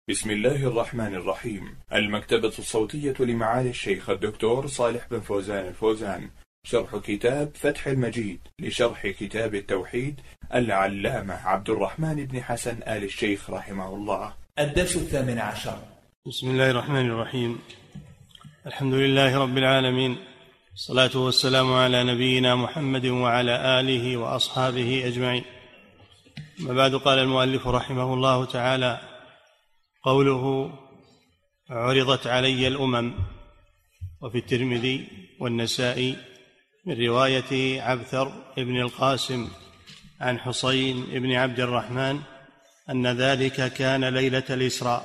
بسم الله الرحمن الرحيم. المكتبة الصوتية لمعالي الشيخ الدكتور صالح بن فوزان الفوزان، شرح كتاب فتح المجيد لشرح كتاب التوحيد العلامة عبد الرحمن بن حسن آل الشيخ رحمه الله. الدرس 18. بسم الله الرحمن الرحيم. الحمد لله رب العالمين، الصلاة والسلام على نبينا محمد وعلى آله وأصحابه أجمعين. ما بعد، قال المؤلف رحمه الله تعالى: قوله عرضت علي الأمم. وفي الترمذي والنسائي من رواية عبثر بن القاسم عن حسين بن عبد الرحمن أن ذلك كان ليلة الإسراء.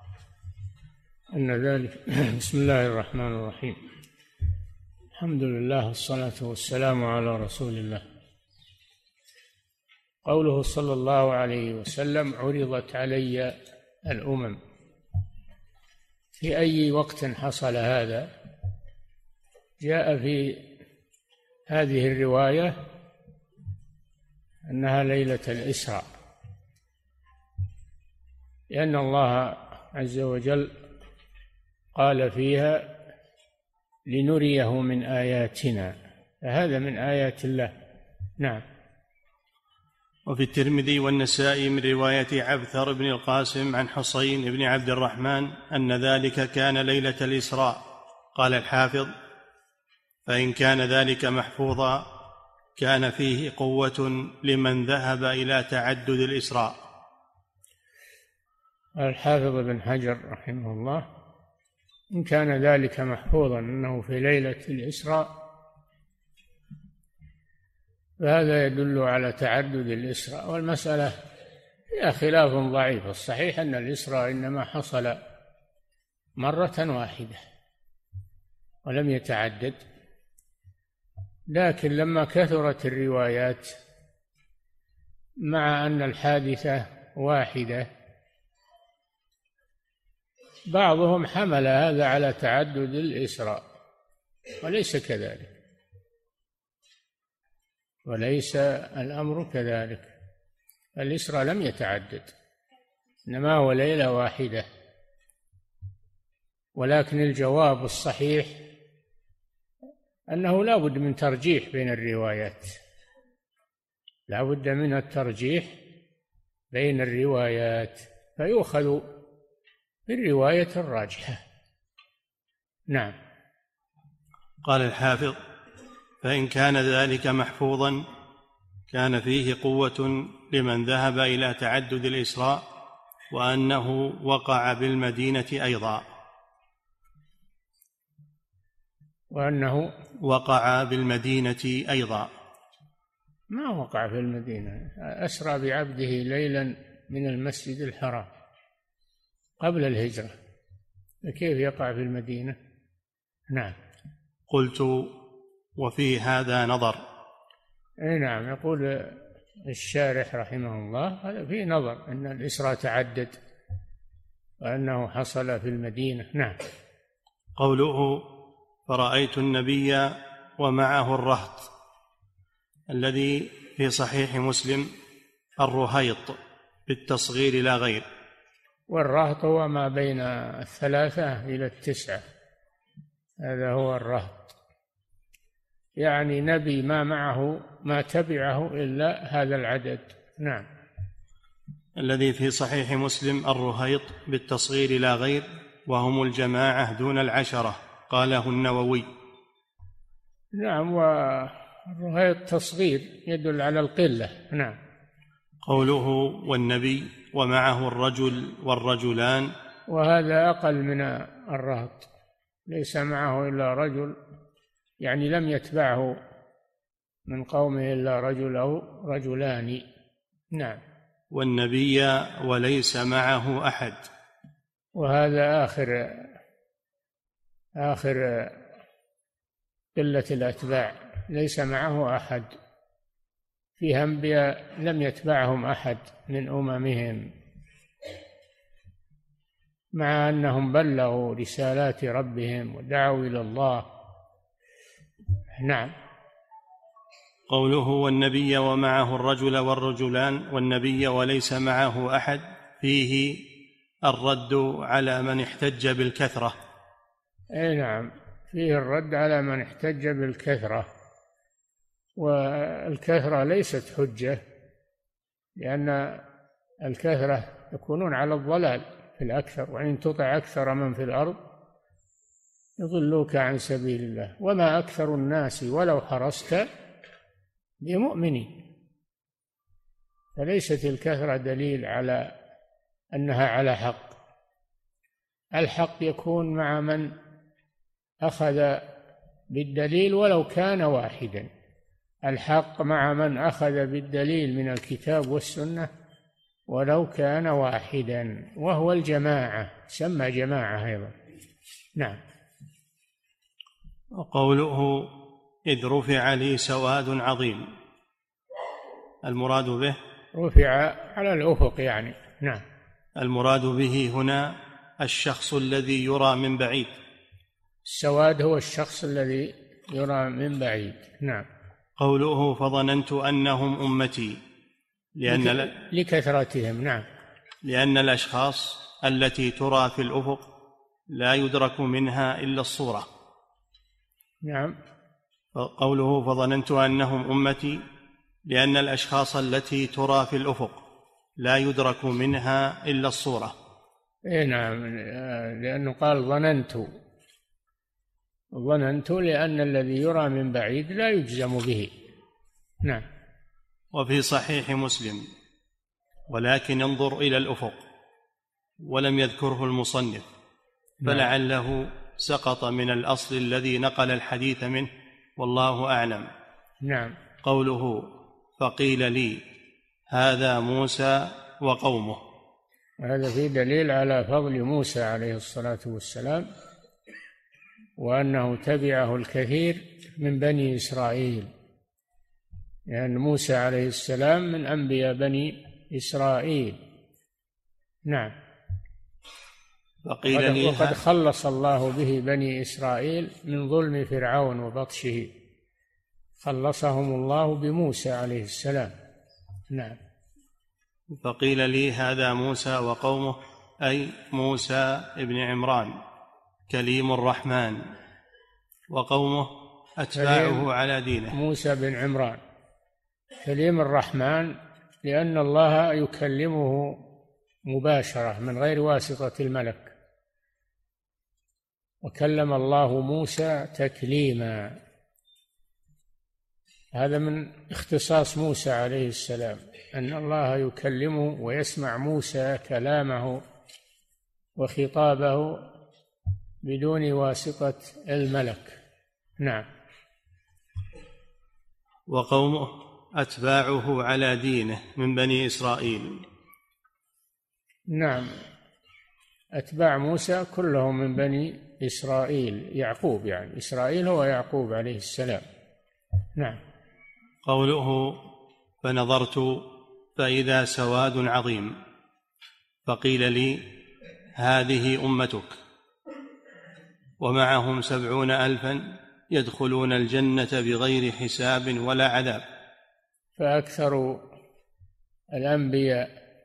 بسم الله الرحمن الرحيم. الحمد لله والصلاة والسلام على رسول الله. قوله صلى الله عليه وسلم: عرضت علي الأمم. في أي وقت حصل هذا؟ جاء في هذه الرواية أنها ليلة الإسراء، لأن الله عز وجل قال فيها: لنريه من آياتنا، فهذا من آيات الله. نعم. وفي الترمذي والنسائي من رواية عبثر بن القاسم عن حسين بن عبد الرحمن أن ذلك كان ليلة الإسراء. قال الحافظ: فإن كان ذلك محفوظا كان فيه قوة لمن ذهب إلى تعدد الإسراء. الحافظ بن حجر رحمه الله: إن كان ذلك محفوظا أنه في ليلة الإسراء فهذا يدل على تعدد الإسراء، والمسألة فيها خلاف ضعيف. الصحيح أن الإسراء إنما حصل مرة واحدة ولم يتعدد، لكن لما كثرت الروايات مع أن الحادثة واحدة بعضهم حمل هذا على تعدد الإسراء، وليس كذلك، وليس الأمر كذلك. الإسراء لم يتعدد، إنما هو ليلة واحدة. ولكن الجواب الصحيح أنه لا بد من ترجيح بين الروايات، لا بد من الترجيح بين الروايات، فيؤخذ بالرواية الراجحة. نعم. قال الحافظ: فإن كان ذلك محفوظا كان فيه قوة لمن ذهب إلى تعدد الإسراء، وأنه وقع بالمدينة أيضا. وأنه وقع بالمدينة أيضا. ما وقع في المدينة، أسرى بعبده ليلا من المسجد الحرام قبل الهجرة، فكيف يقع في المدينة؟ نعم. قلت: وفي هذا نظر. اي نعم. يقول الشارح رحمه الله: هذا فيه نظر، ان الإسراء تعدد وانه حصل في المدينة. نعم. قوله: فرأيت النبي ومعه الرهط، الذي في صحيح مسلم الرهيط بالتصغير لا غير. والرهط هو ما بين 3 إلى 9، هذا هو الرهط، يعني نبي ما معه ما تبعه إلا هذا العدد. نعم. الذي في صحيح مسلم الرهيط بالتصغير لا غير، وهم الجماعة دون 10، قاله النووي. نعم. والرهيط تصغير يدل على القلة. نعم. قوله: والنبي ومعه الرجل والرجلان، وهذا أقل من الرهط، ليس معه إلا رجل، يعني لم يتبعه من قومه إلا رجل أو رجلان. نعم. والنبي وليس معه أحد، وهذا آخر قلة الأتباع، ليس معه أحد. فيه أنبياء لم يتبعهم أحد من أممهم، مع أنهم بلغوا رسالات ربهم ودعوا إلى الله. نعم. قوله: والنبي ومعه الرجل والرجلان، والنبي وليس معه أحد، فيه الرد على من احتج بالكثرة. أي نعم، فيه الرد على من احتج بالكثرة، والكثرة ليست حجة، لأن الكثرة يكونون على الضلال في الأكثر، وإن تطع أكثر من في الأرض يضلوك عن سبيل الله وما أكثر الناس ولو حرصت بمؤمنين. فليست الكثرة دليل على أنها على حق. الحق يكون مع من أخذ بالدليل ولو كان واحدا. الحق مع من أخذ بالدليل من الكتاب والسنة ولو كان واحدا، وهو الجماعة، سمى جماعة أيضا. نعم. وقوله إذ رفع لي سواد عظيم، المراد به رفع على الأفق يعني. نعم. المراد به هنا الشخص الذي يرى من بعيد. السواد هو الشخص الذي يرى من بعيد. نعم. قوله فظننت أنهم أمتي، لكثرتهم. نعم. لأن الأشخاص التي ترى في الأفق لا يدرك منها إلا الصورة. نعم. قوله فظننت أنهم أمتي لأن الأشخاص التي ترى في الأفق لا يدرك منها إلا الصورة. إيه نعم، لأنه قال ظننت لأن الذي يرى من بعيد لا يجزم به. نعم. وفي صحيح مسلم ولكن انظر إلى الأفق، ولم يذكره المصنف، فلعله سقط من الأصل الذي نقل الحديث منه، والله أعلم. نعم. قوله فقيل لي هذا موسى وقومه، هذا فيه دليل على فضل موسى عليه الصلاة والسلام، وأنه تبعه الكثير من بني إسرائيل، لأن موسى عليه السلام من أنبياء بني إسرائيل. نعم. وقد خلص الله به بني إسرائيل من ظلم فرعون وبطشه، خلصهم الله بموسى عليه السلام. نعم. فقيل لي هذا موسى وقومه، أي موسى ابن عمران كليم الرحمن، وقومه أتباعه على دينه. موسى بن عمران كليم الرحمن لأن الله يكلمه مباشرة من غير واسطة الملك، وكلم الله موسى تكليما. هذا من اختصاص موسى عليه السلام، أن الله يكلمه ويسمع موسى كلامه وخطابه بدون واسطة الملك. نعم. وقومه أتباعه على دينه من بني إسرائيل. نعم، أتباع موسى كلهم من بني إسرائيل، يعقوب يعني، إسرائيل هو يعقوب عليه السلام. نعم. قوله فنظرت فإذا سواد عظيم، فقيل لي هذه أمتك ومعهم 70,000 يدخلون الجنة بغير حساب ولا عذاب. فأكثر الأنبياء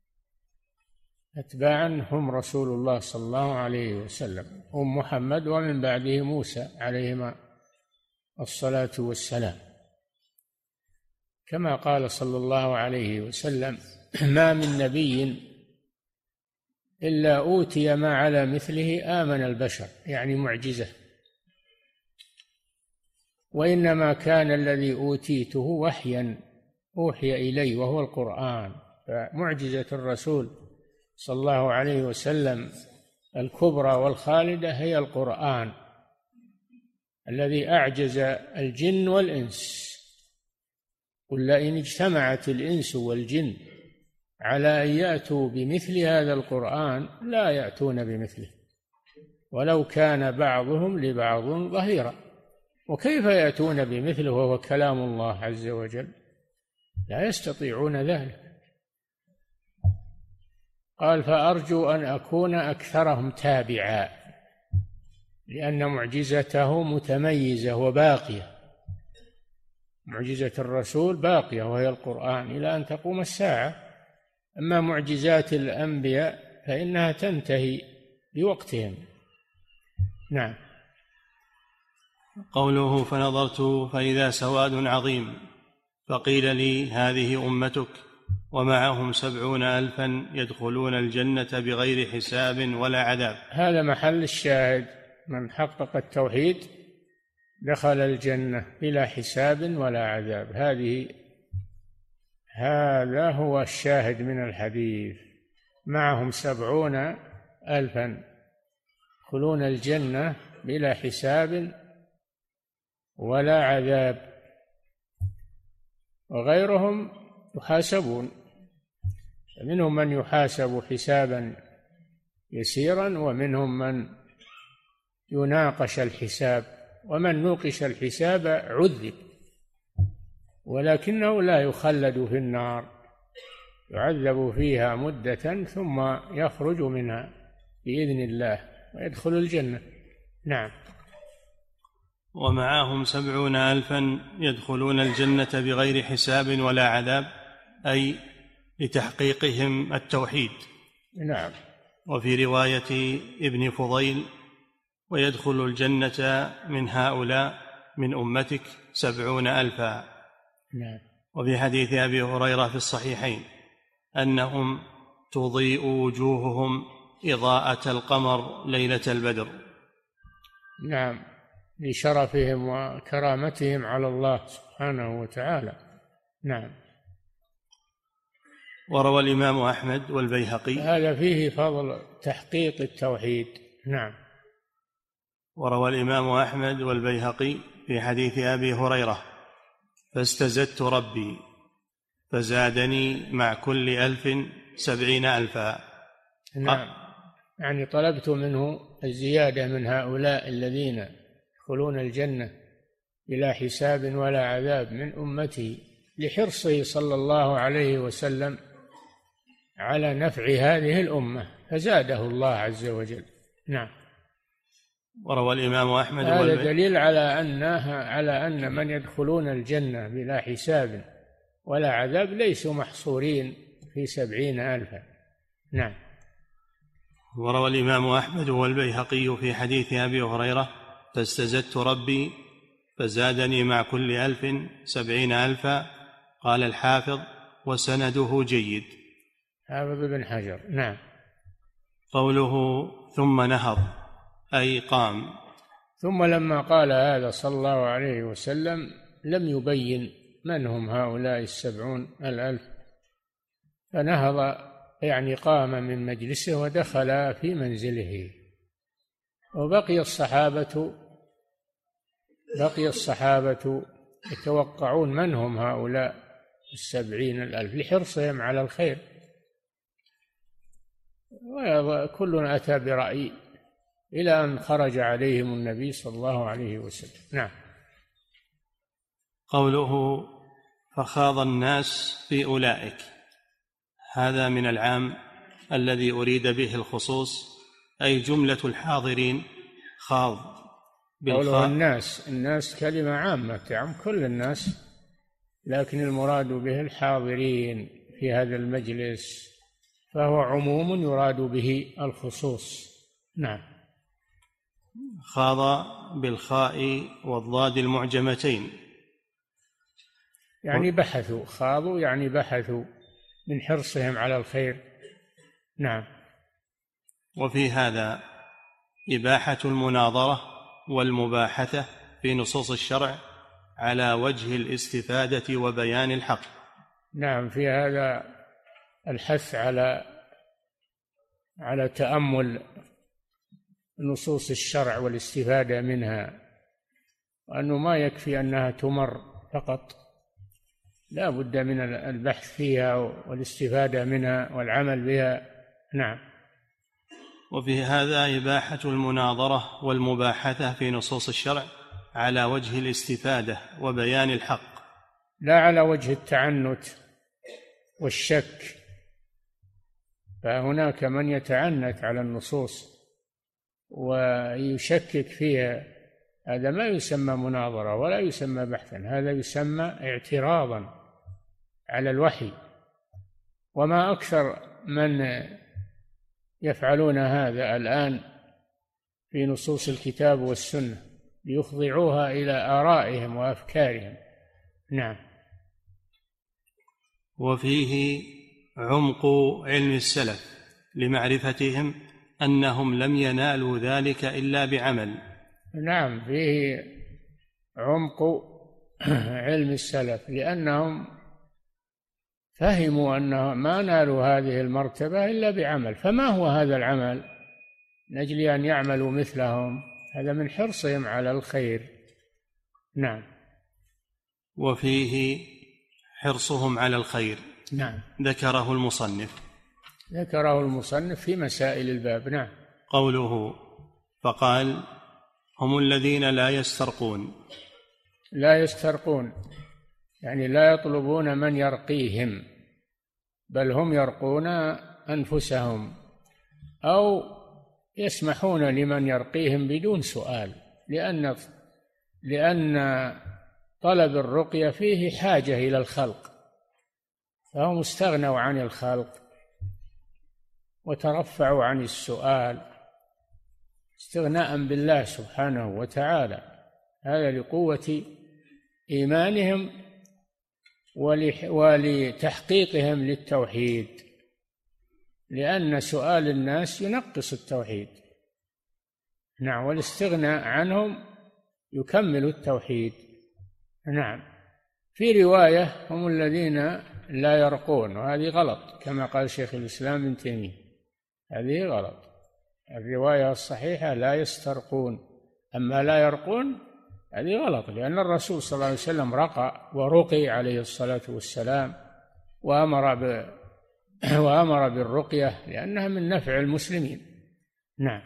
أتباعا هم رسول الله صلى الله عليه وسلم، هم محمد ومن بعده موسى عليهما الصلاة والسلام، كما قال صلى الله عليه وسلم ما من نبي إلا أوتي ما على مثله آمن البشر، يعني معجزة. وإنما كان الذي أوتيته وحيا أوحي إلي وهو القرآن. فمعجزة الرسول صلى الله عليه وسلم الكبرى والخالدة هي القرآن الذي أعجز الجن والإنس. قل لئن اجتمعت الإنس والجن على أن يأتوا بمثل هذا القرآن لا يأتون بمثله ولو كان بعضهم لبعض ظهيرا. وكيف يأتون بمثله وهو كلام الله عز وجل؟ لا يستطيعون ذلك. قال فأرجو أن أكون أكثرهم تابعا، لأن معجزته متميزة وباقية. معجزة الرسول باقية وهي القرآن إلى أن تقوم الساعة. أما معجزات الأنبياء فإنها تنتهي بوقتهم. نعم. قوله فنظرت فإذا سواد عظيم فقيل لي هذه أمتك ومعهم 70,000 يدخلون الجنة بغير حساب ولا عذاب. هذا محل الشاهد، من حقق التوحيد دخل الجنة بلا حساب ولا عذاب. هذا هو الشاهد من الحديث، معهم 70,000 يدخلون الجنة بلا حساب ولا عذاب، وغيرهم يحاسبون، منهم من يحاسب حسابا يسيرا ومنهم من يناقش الحساب، ومن نوقش الحساب عذب، ولكنه لا يخلد في النار، يعذب فيها مدة ثم يخرج منها بإذن الله ويدخل الجنة. نعم. ومعهم 70,000 يدخلون الجنة بغير حساب ولا عذاب، أي لتحقيقهم التوحيد. نعم. وفي رواية ابن فضيل ويدخل الجنة من هؤلاء من أمتك 70,000. نعم. وفي حديث أبي هريرة في الصحيحين أنهم تضيء وجوههم إضاءة القمر ليلة البدر. نعم، لشرفهم وكرامتهم على الله سبحانه وتعالى. نعم. وروى الإمام أحمد والبيهقي، هذا فيه فضل تحقيق التوحيد. نعم. وروى الإمام أحمد والبيهقي في حديث أبي هريرة فاستزدت ربي فزادني مع كل 1000 70,000. نعم، يعني طلبت منه الزيادة من هؤلاء الذين يدخلون الجنة بلا حساب ولا عذاب من أمته، لحرصه صلى الله عليه وسلم على نفع هذه الأمة، فزاده الله عز وجل. نعم. وروى الإمام أحمد هذا دليل على أن من يدخلون الجنة بلا حساب ولا عذاب ليسوا محصورين في 70,000. نعم. وروى الإمام أحمد والبيهقي في حديث أبي هريرة فاستزدت ربي فزادني مع كل 1000 70,000. قال الحافظ وسنده جيد. حافظ بن حجر. نعم. قوله ثم نهض أي قام. ثم لما قال هذا صلى الله عليه وسلم لم يبين من هم هؤلاء 70,000، فنهض يعني قام من مجلسه ودخل في منزله، وبقي الصحابة يتوقعون من هم هؤلاء 70,000 لحرصهم على الخير، وكل أتى برأي إلى أن خرج عليهم النبي صلى الله عليه وسلم. نعم. قوله فخاض الناس في أولئك، هذا من العام الذي أريد به الخصوص، أي جملة الحاضرين خاض قوله الناس كلمة عامة تعم كل الناس، لكن المراد به الحاضرين في هذا المجلس، فهو عموم يراد به الخصوص. نعم. خاض بالخاء والضاد المعجمتين، يعني بحثوا، خاضوا يعني بحثوا من حرصهم على الخير. نعم. وفي هذا إباحة المناظرة والمباحثة في نصوص الشرع على وجه الاستفادة وبيان الحق. نعم، في هذا الحث على تأمل نصوص الشرع والاستفادة منها، وأنه ما يكفي أنها تمر فقط، لا بد من البحث فيها والاستفادة منها والعمل بها. نعم. وفي هذا إباحة المناظرة والمباحثة في نصوص الشرع على وجه الاستفادة وبيان الحق، لا على وجه التعنت والشك، فهناك من يتعنت على النصوص ويشكك فيها، هذا ما يسمى مناظرة ولا يسمى بحثا، هذا يسمى اعتراضا على الوحي. وما أكثر من يفعلون هذا الآن في نصوص الكتاب والسنة ليخضعوها إلى آرائهم وأفكارهم. نعم. وفيه عمق علم السلف لمعرفتهم أنهم لم ينالوا ذلك إلا بعمل. نعم، فيه عمق علم السلف لأنهم فهموا أنهم ما نالوا هذه المرتبة إلا بعمل. فما هو هذا العمل؟ من أجل أن يعملوا مثلهم، هذا من حرصهم على الخير. نعم. وفيه حرصهم على الخير. نعم. ذكره المصنف في مسائل الباب. نعم. قوله فقال هم الذين لا يسترقون يعني لا يطلبون من يرقيهم، بل هم يرقون أنفسهم أو يسمحون لمن يرقيهم بدون سؤال، لأن طلب الرقية فيه حاجة إلى الخلق، فهم استغنوا عن الخلق وترفعوا عن السؤال استغناء بالله سبحانه وتعالى. هذا لقوة إيمانهم ولتحقيقهم للتوحيد، لأن سؤال الناس ينقص التوحيد. نعم. والاستغناء عنهم يكمل التوحيد. نعم. في رواية هم الذين لا يرقون، وهذه غلط كما قال شيخ الإسلام ابن تيمية، هذه غلط. الرواية الصحيحة لا يسترقون، أما لا يرقون هذه غلط، لأن الرسول صلى الله عليه وسلم رقى ورقي عليه الصلاة والسلام، وأمر بالرقية لأنها من نفع المسلمين. نعم.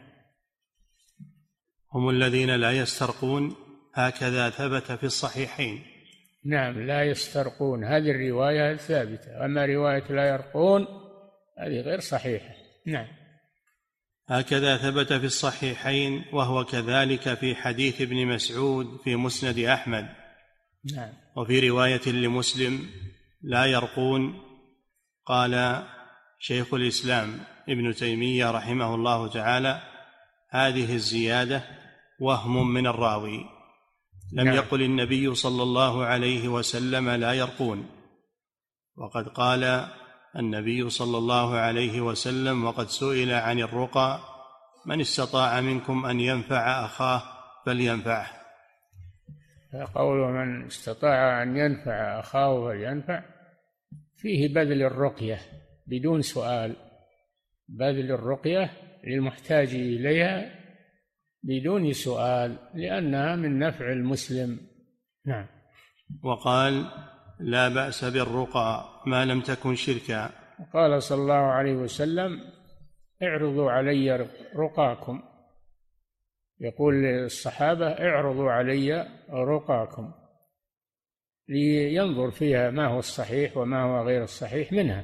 هم الذين لا يسترقون هكذا ثبت في الصحيحين. نعم، لا يسترقون هذه الرواية الثابتة، أما رواية لا يرقون هذه غير صحيحة. نعم. هكذا ثبت في الصحيحين، وهو كذلك في حديث ابن مسعود في مسند أحمد. نعم. وفي رواية لمسلم لا يرقون. قال شيخ الإسلام ابن تيمية رحمه الله تعالى هذه الزيادة وهم من الراوي، لم يقل النبي صلى الله عليه وسلم لا يرقون، وقد قال النبي صلى الله عليه وسلم وقد سئل عن الرقى من استطاع منكم أن ينفع أخاه فلينفعه. قول من استطاع أن ينفع أخاه فلينفع فيه بذل الرقية بدون سؤال، بذل الرقية للمحتاج إليها بدون سؤال، لأنها من نفع المسلم. نعم. وقال لا بأس بالرقى ما لم تكن شركا. قال صلى الله عليه وسلم اعرضوا علي رقاكم، يقول للصحابة اعرضوا علي رقاكم لينظر فيها ما هو الصحيح وما هو غير الصحيح منها.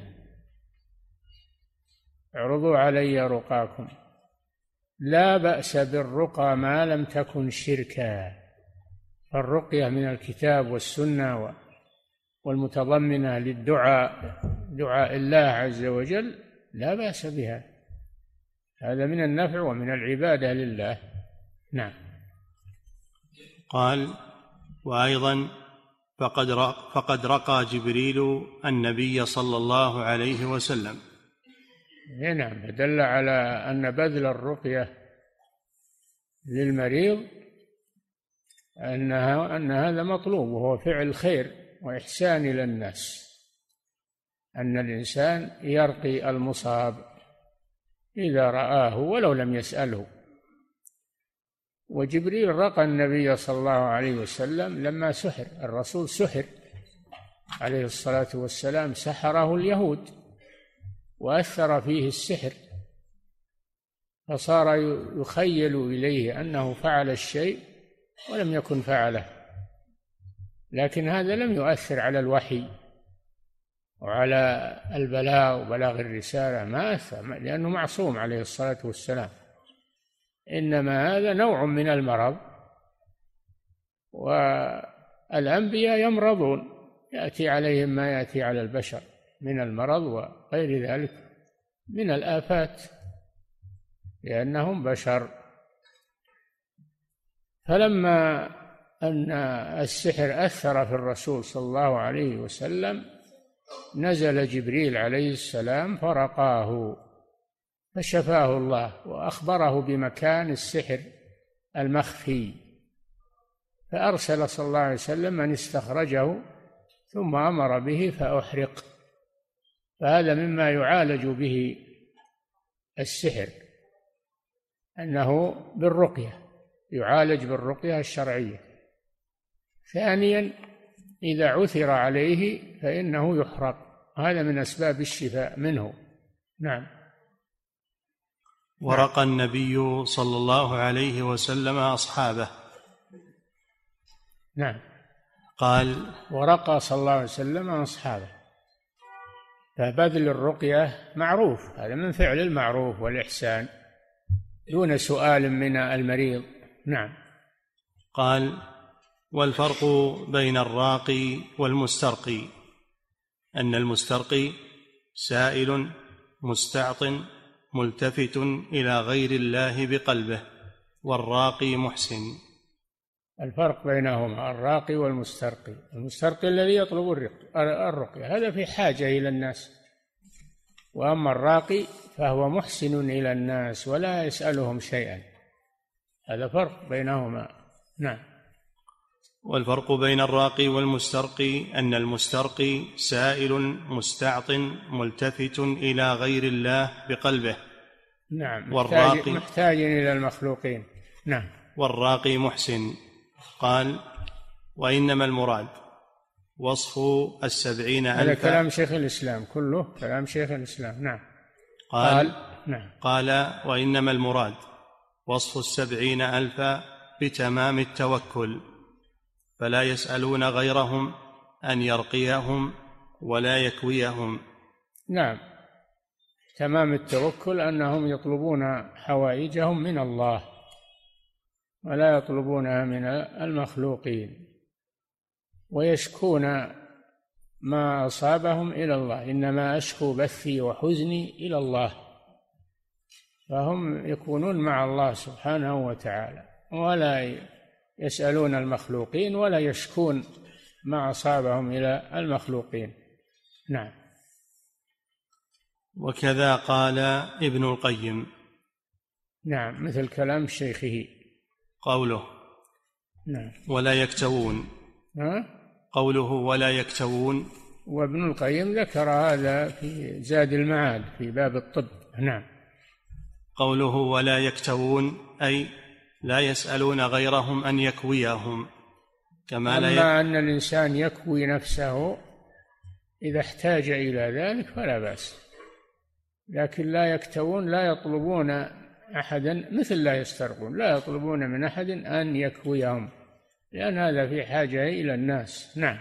اعرضوا علي رقاكم لا بأس بالرقى ما لم تكن شركا. فالرقية من الكتاب والسنة والمتضمنة للدعاء، دعاء الله عز وجل، لا بأس بها، هذا من النفع ومن العبادة لله. نعم. قال وأيضا فقد رقى جبريل النبي صلى الله عليه وسلم. نعم، دل على أن بذل الرقية للمريض أن هذا مطلوب، وهو فعل خير وإحسان إلى الناس، أن الإنسان يرقي المصاب إذا رآه ولو لم يسأله. وجبريل رقى النبي صلى الله عليه وسلم لما سحر، الرسول سحر عليه الصلاة والسلام، سحره اليهود وأثر فيه السحر، فصار يخيل إليه أنه فعل الشيء ولم يكن فعله، لكن هذا لم يؤثر على الوحي وعلى البلاغ وبلاغ الرسالة، ما أثر، لأنه معصوم عليه الصلاة والسلام. إنما هذا نوع من المرض، والأنبياء يمرضون، يأتي عليهم ما يأتي على البشر من المرض وغير ذلك من الآفات. لأنهم بشر. فلما أن السحر أثر في الرسول صلى الله عليه وسلم نزل جبريل عليه السلام فرقاه، فشفاه الله وأخبره بمكان السحر المخفي، فأرسل صلى الله عليه وسلم من استخرجه ثم أمر به فأحرق. فهذا مما يعالج به السحر، أنه بالرقية، يعالج بالرقية الشرعية. ثانيا إذا عثر عليه فإنه يحرق، هذا من أسباب الشفاء منه. نعم. ورقى النبي صلى الله عليه وسلم أصحابه. نعم. قال: ورقى صلى الله عليه وسلم أصحابه. فبذل الرقية معروف، هذا من فعل المعروف والإحسان دون سؤال من المريض. نعم. قال: والفرق بين الراقي والمسترقي أن المسترقي سائل مستعط ملتفت إلى غير الله بقلبه، والراقي محسن. الفرق بينهما الراقي والمسترقي: المسترقي الذي يطلب الرقية هذا في حاجة إلى الناس، وأما الراقي فهو محسن إلى الناس ولا يسألهم شيئا. هذا فرق بينهما. نعم. والفرق بين الراقي والمسترقي أن المسترقي سائل مستعط ملتفت إلى غير الله بقلبه. نعم. والراقي محتاج إلى المخلوقين. نعم. والراقي محسن. قال: وإنما المراد وصف 70,000. هذا كلام شيخ الإسلام، كله كلام شيخ الإسلام. نعم. نعم. قال: وإنما المراد وصف 70,000 بتمام التوكل، فلا يسألون غيرهم أن يرقيهم ولا يكويهم. نعم. تمام التوكل أنهم يطلبون حوائجهم من الله ولا يطلبونها من المخلوقين، ويشكون ما أصابهم إلى الله. إنما أشكو بثي وحزني إلى الله. فهم يكونون مع الله سبحانه وتعالى ولا يسألون المخلوقين ولا يشكون ما أصابهم إلى المخلوقين. نعم. وكذا قال ابن القيم. نعم، مثل كلام شيخه قوله: نعم. ولا يكتوون. قوله ولا يكتوون، وابن القيم ذكر هذا في زاد المعاد في باب الطب. نعم. قوله ولا يكتوون أي لا يسألون غيرهم أن يكويهم، كما أما أن الإنسان يكوي نفسه إذا احتاج إلى ذلك فلا بأس، لكن لا يكتوون، لا يطلبون أحدا، مثل لا يسترقون، لا يطلبون من أحد أن يكويهم، لأن هذا في حاجة إلى الناس. نعم.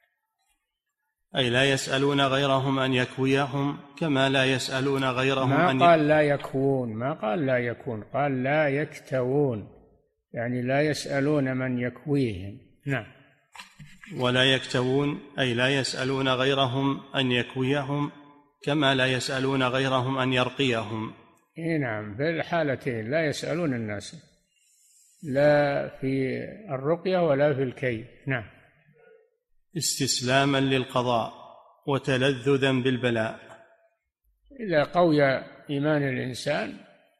أي لا يسألون غيرهم أن يكويهم كما لا يسألون غيرهم ما قال لا يكوون، ما قال لا يكون، قال لا يكتوون، يعني لا يسألون من يكويهم. نعم. ولا يكتوون أي لا يسألون غيرهم أن يكويهم كما لا يسألون غيرهم أن يرقيهم. نعم، في الحالتين لا يسألون الناس، لا في الرقية ولا في الكي. نعم. استسلاما للقضاء وتلذذا بالبلاء. إذا قوي إيمان الإنسان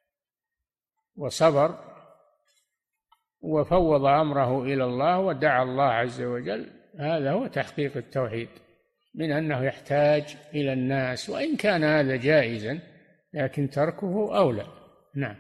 وصبر وفوض أمره إلى الله ودعا الله عز وجل، هذا هو تحقيق التوحيد، من أنه يحتاج إلى الناس، وإن كان هذا جائزا لكن تركه أولى. نعم.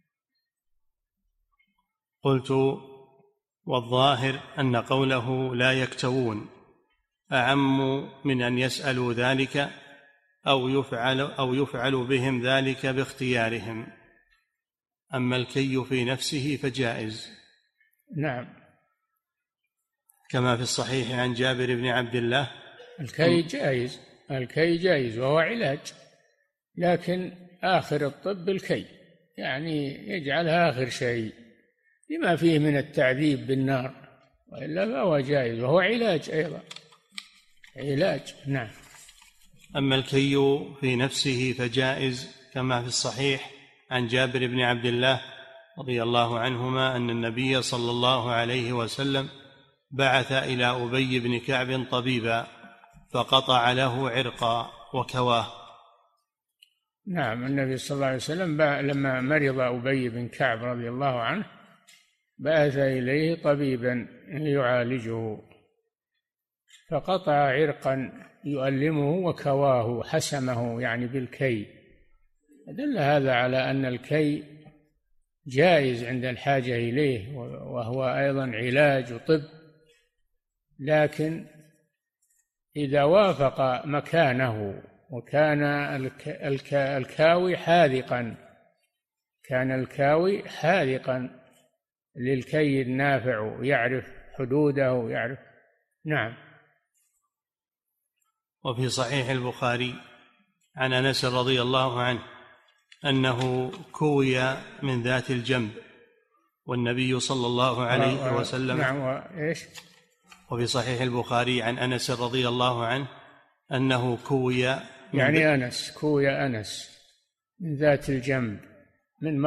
قلت: والظاهر أن قوله لا يكتوون أعم من أن يسألوا ذلك أو يفعل بهم ذلك باختيارهم. أما الكي في نفسه فجائز. نعم. كما في الصحيح عن جابر بن عبد الله. الكي جائز، الكي جائز وهو علاج، لكن آخر الطب الكي، يعني يجعلها آخر شيء لما فيه من التعذيب بالنار، وإلا فهو جائز وهو علاج أيضا، علاج. نعم. أما الكي في نفسه فجائز كما في الصحيح عن جابر بن عبد الله رضي الله عنهما أن النبي صلى الله عليه وسلم بعث إلى أبي بن كعب طبيبا فقطع له عرقا وكواه. نعم، النبي صلى الله عليه وسلم لما مرض أبي بن كعب رضي الله عنه بعث إليه طبيبا ليعالجه، فقطع عرقا يؤلمه وكواه، حسمه يعني بالكي. دل هذا على أن الكي جائز عند الحاجة إليه، وهو أيضا علاج وطب، لكن إذا وافق مكانه وكان الكاوي حاذقا، كان الكاوي حاذقا للكي النافع ويعرف حدوده ويعرف. نعم. وفي صحيح البخاري عن أنس رضي الله عنه أنه كوي من ذات الجنب والنبي صلى الله عليه وسلم. نعم. وإيش؟ وفي صحيح البخاري عن أنس رضي الله عنه أنه كوي يعني أنس كوي أنس من ذات الجنب من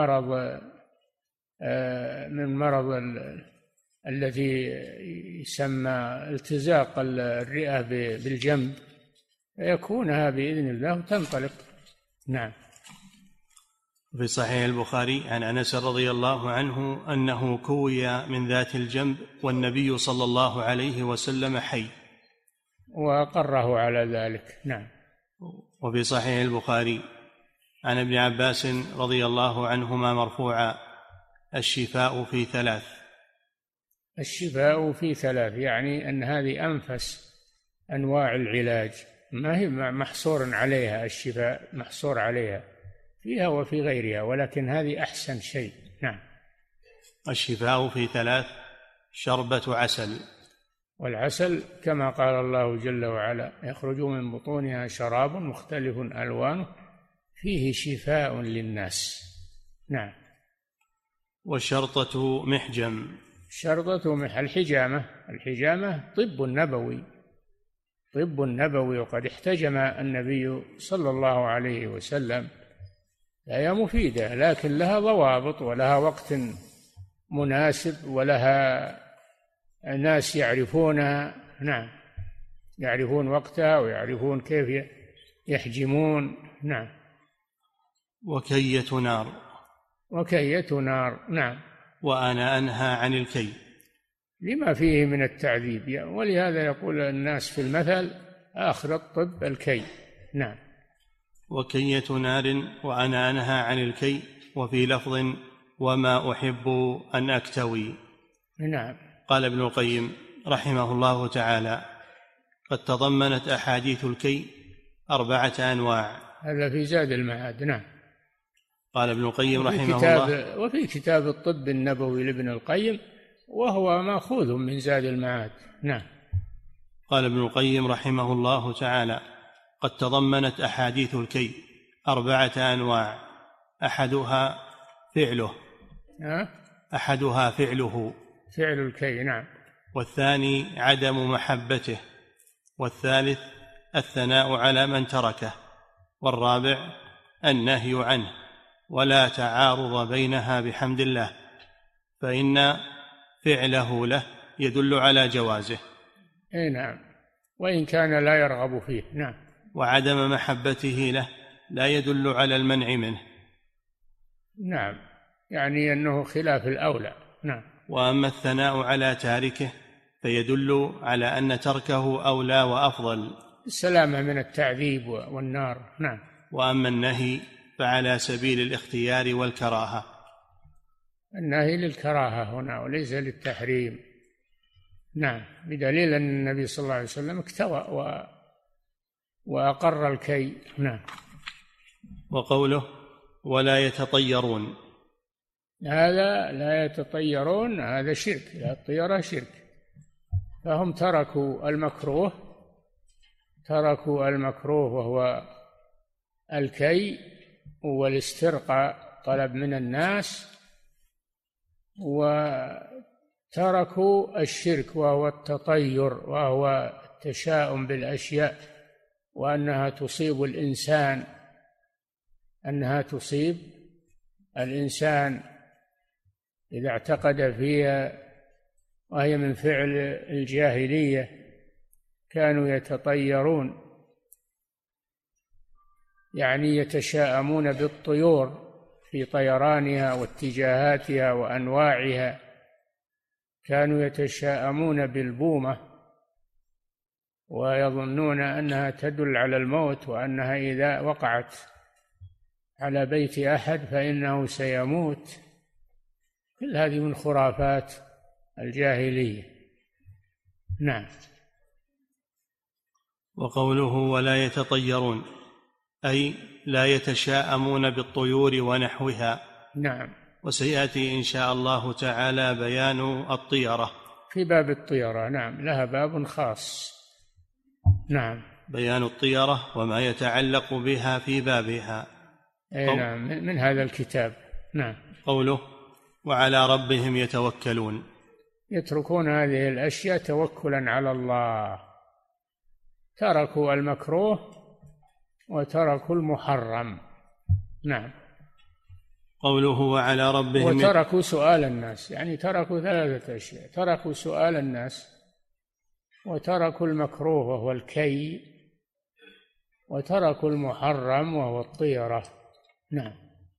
مرض الذي يسمى التزاق الرئة بالجنب، يكونها بإذن الله وتنطلق. نعم. في صحيح البخاري عن أنس رضي الله عنه أنه كوي من ذات الجنب والنبي صلى الله عليه وسلم حي، وأقره على ذلك. نعم. وفي صحيح البخاري عن ابن عباس رضي الله عنهما مرفوعا: الشفاء في ثلاث. الشفاء في ثلاث يعني أن هذه أنفس أنواع العلاج، ما هي محصور عليها، الشفاء محصور عليها فيها وفي غيرها، ولكن هذه أحسن شيء. نعم. الشفاء في ثلاث: شربة عسل. والعسل كما قال الله جل وعلا: يخرج من بطونها شراب مختلف ألوانه فيه شفاء للناس. نعم. والشرطة محجم. الشرطة الحجامة طب نبوي، وقد احتجم النبي صلى الله عليه وسلم. هي مفيدة لكن لها ضوابط ولها وقت مناسب ولها ناس يعرفونها. نعم، يعرفون وقتها ويعرفون كيف يحجمون. نعم. وكية نار. نعم. وأنا أنهى عن الكي لما فيه من التعذيب، ولهذا يقول الناس في المثل: آخر الطب الكي. نعم. وكية نار وأنا أنهى عن الكي. وفي لفظ: وما أحب أن أكتوي. نعم. قال ابن القيم رحمه الله تعالى: قد تضمنت أحاديث الكي 4 أنواع. هذا في زاد المعاد. نعم. قال ابن القيم رحمه الله: وفي كتاب الطب النبوي لابن القيم، وهو مأخوذ من زاد المعاد. نعم. قال ابن القيم رحمه الله تعالى: قد تضمنت أحاديث الكي 4 أنواع: أحدها فعله فعل الكي. نعم. والثاني عدم محبته، والثالث الثناء على من تركه، والرابع النهي عنه، ولا تعارض بينها بحمد الله، فإن فعله له يدل على جوازه. نعم، وإن كان لا يرغب فيه. نعم. وعدم محبته له لا يدل على المنع منه. نعم، يعني أنه خلاف الأولى. نعم. وأما الثناء على تاركه فيدل على أن تركه أولى وأفضل، السلامة من التعذيب والنار. نعم. وأما النهي فعلى سبيل الاختيار والكراهة. النهي للكراهة هنا وليس للتحريم. نعم، بدليل أن النبي صلى الله عليه وسلم اكتوى وأقر الكي. نعم. وقوله: ولا يتطيرون، هذا لا يتطيرون، هذا شرك، الطيرة شرك، فهم تركوا المكروه وهو الكي والاسترقاء، طلب من الناس، وتركوا الشرك وهو التطير، وهو التشاؤم بالأشياء، وأنها تصيب الإنسان، أنها تصيب الإنسان إذا اعتقد فيها، وهي من فعل الجاهلية، كانوا يتطيرون، يعني يتشاءمون بالطيور في طيرانها واتجاهاتها وأنواعها. كانوا يتشاءمون بالبومة ويظنون أنها تدل على الموت، وأنها إذا وقعت على بيت أحد فإنه سيموت. كل هذه من خرافات الجاهلية. نعم. وقوله ولا يتطيرون أي لا يتشاءمون بالطيور ونحوها. نعم. وسيأتي إن شاء الله تعالى بيان الطيرة في باب الطيرة. نعم، لها باب خاص. نعم، بيان الطيرة وما يتعلق بها في بابها. نعم، من هذا الكتاب. نعم. قوله وعلى ربهم يتوكلون، يتركون هذه الأشياء توكلا على الله، تركوا المكروه وتركوا المحرم. نعم. قوله وعلى ربهم وتركوا سؤال الناس، يعني تركوا ثلاثة أشياء: تركوا سؤال الناس، وتركوا المكروه وهو الكي، وتركوا المحرم وهو الطيرة. نعم.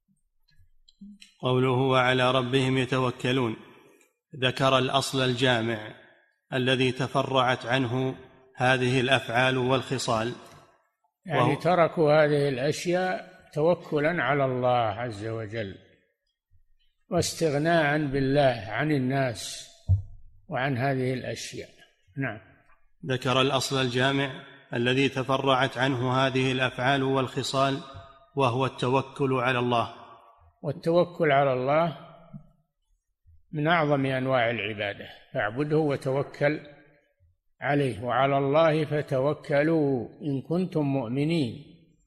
قوله وعلى ربهم يتوكلون ذكر الأصل الجامع الذي تفرعت عنه هذه الأفعال والخصال، يعني تركوا هذه الأشياء توكلا على الله عز وجل، واستغناء بالله عن الناس وعن هذه الأشياء. نعم. ذكر الأصل الجامع الذي تفرعت عنه هذه الأفعال والخصال، وهو التوكل على الله. والتوكل على الله من أعظم أنواع العبادة، فاعبده وتوكل عليه، وعلى الله فتوكلوا إن كنتم مؤمنين.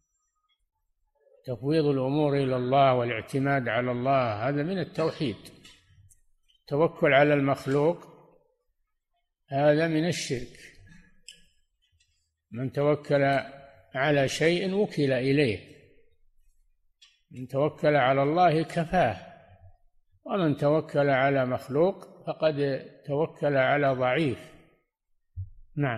تفويض الأمور إلى الله والاعتماد على الله هذا من التوحيد. التوكل على المخلوق هذا من الشرك. من توكل على شيء وكل إليه، من توكل على الله كفاه، ومن توكل على مخلوق فقد توكل على ضعيف. نعم.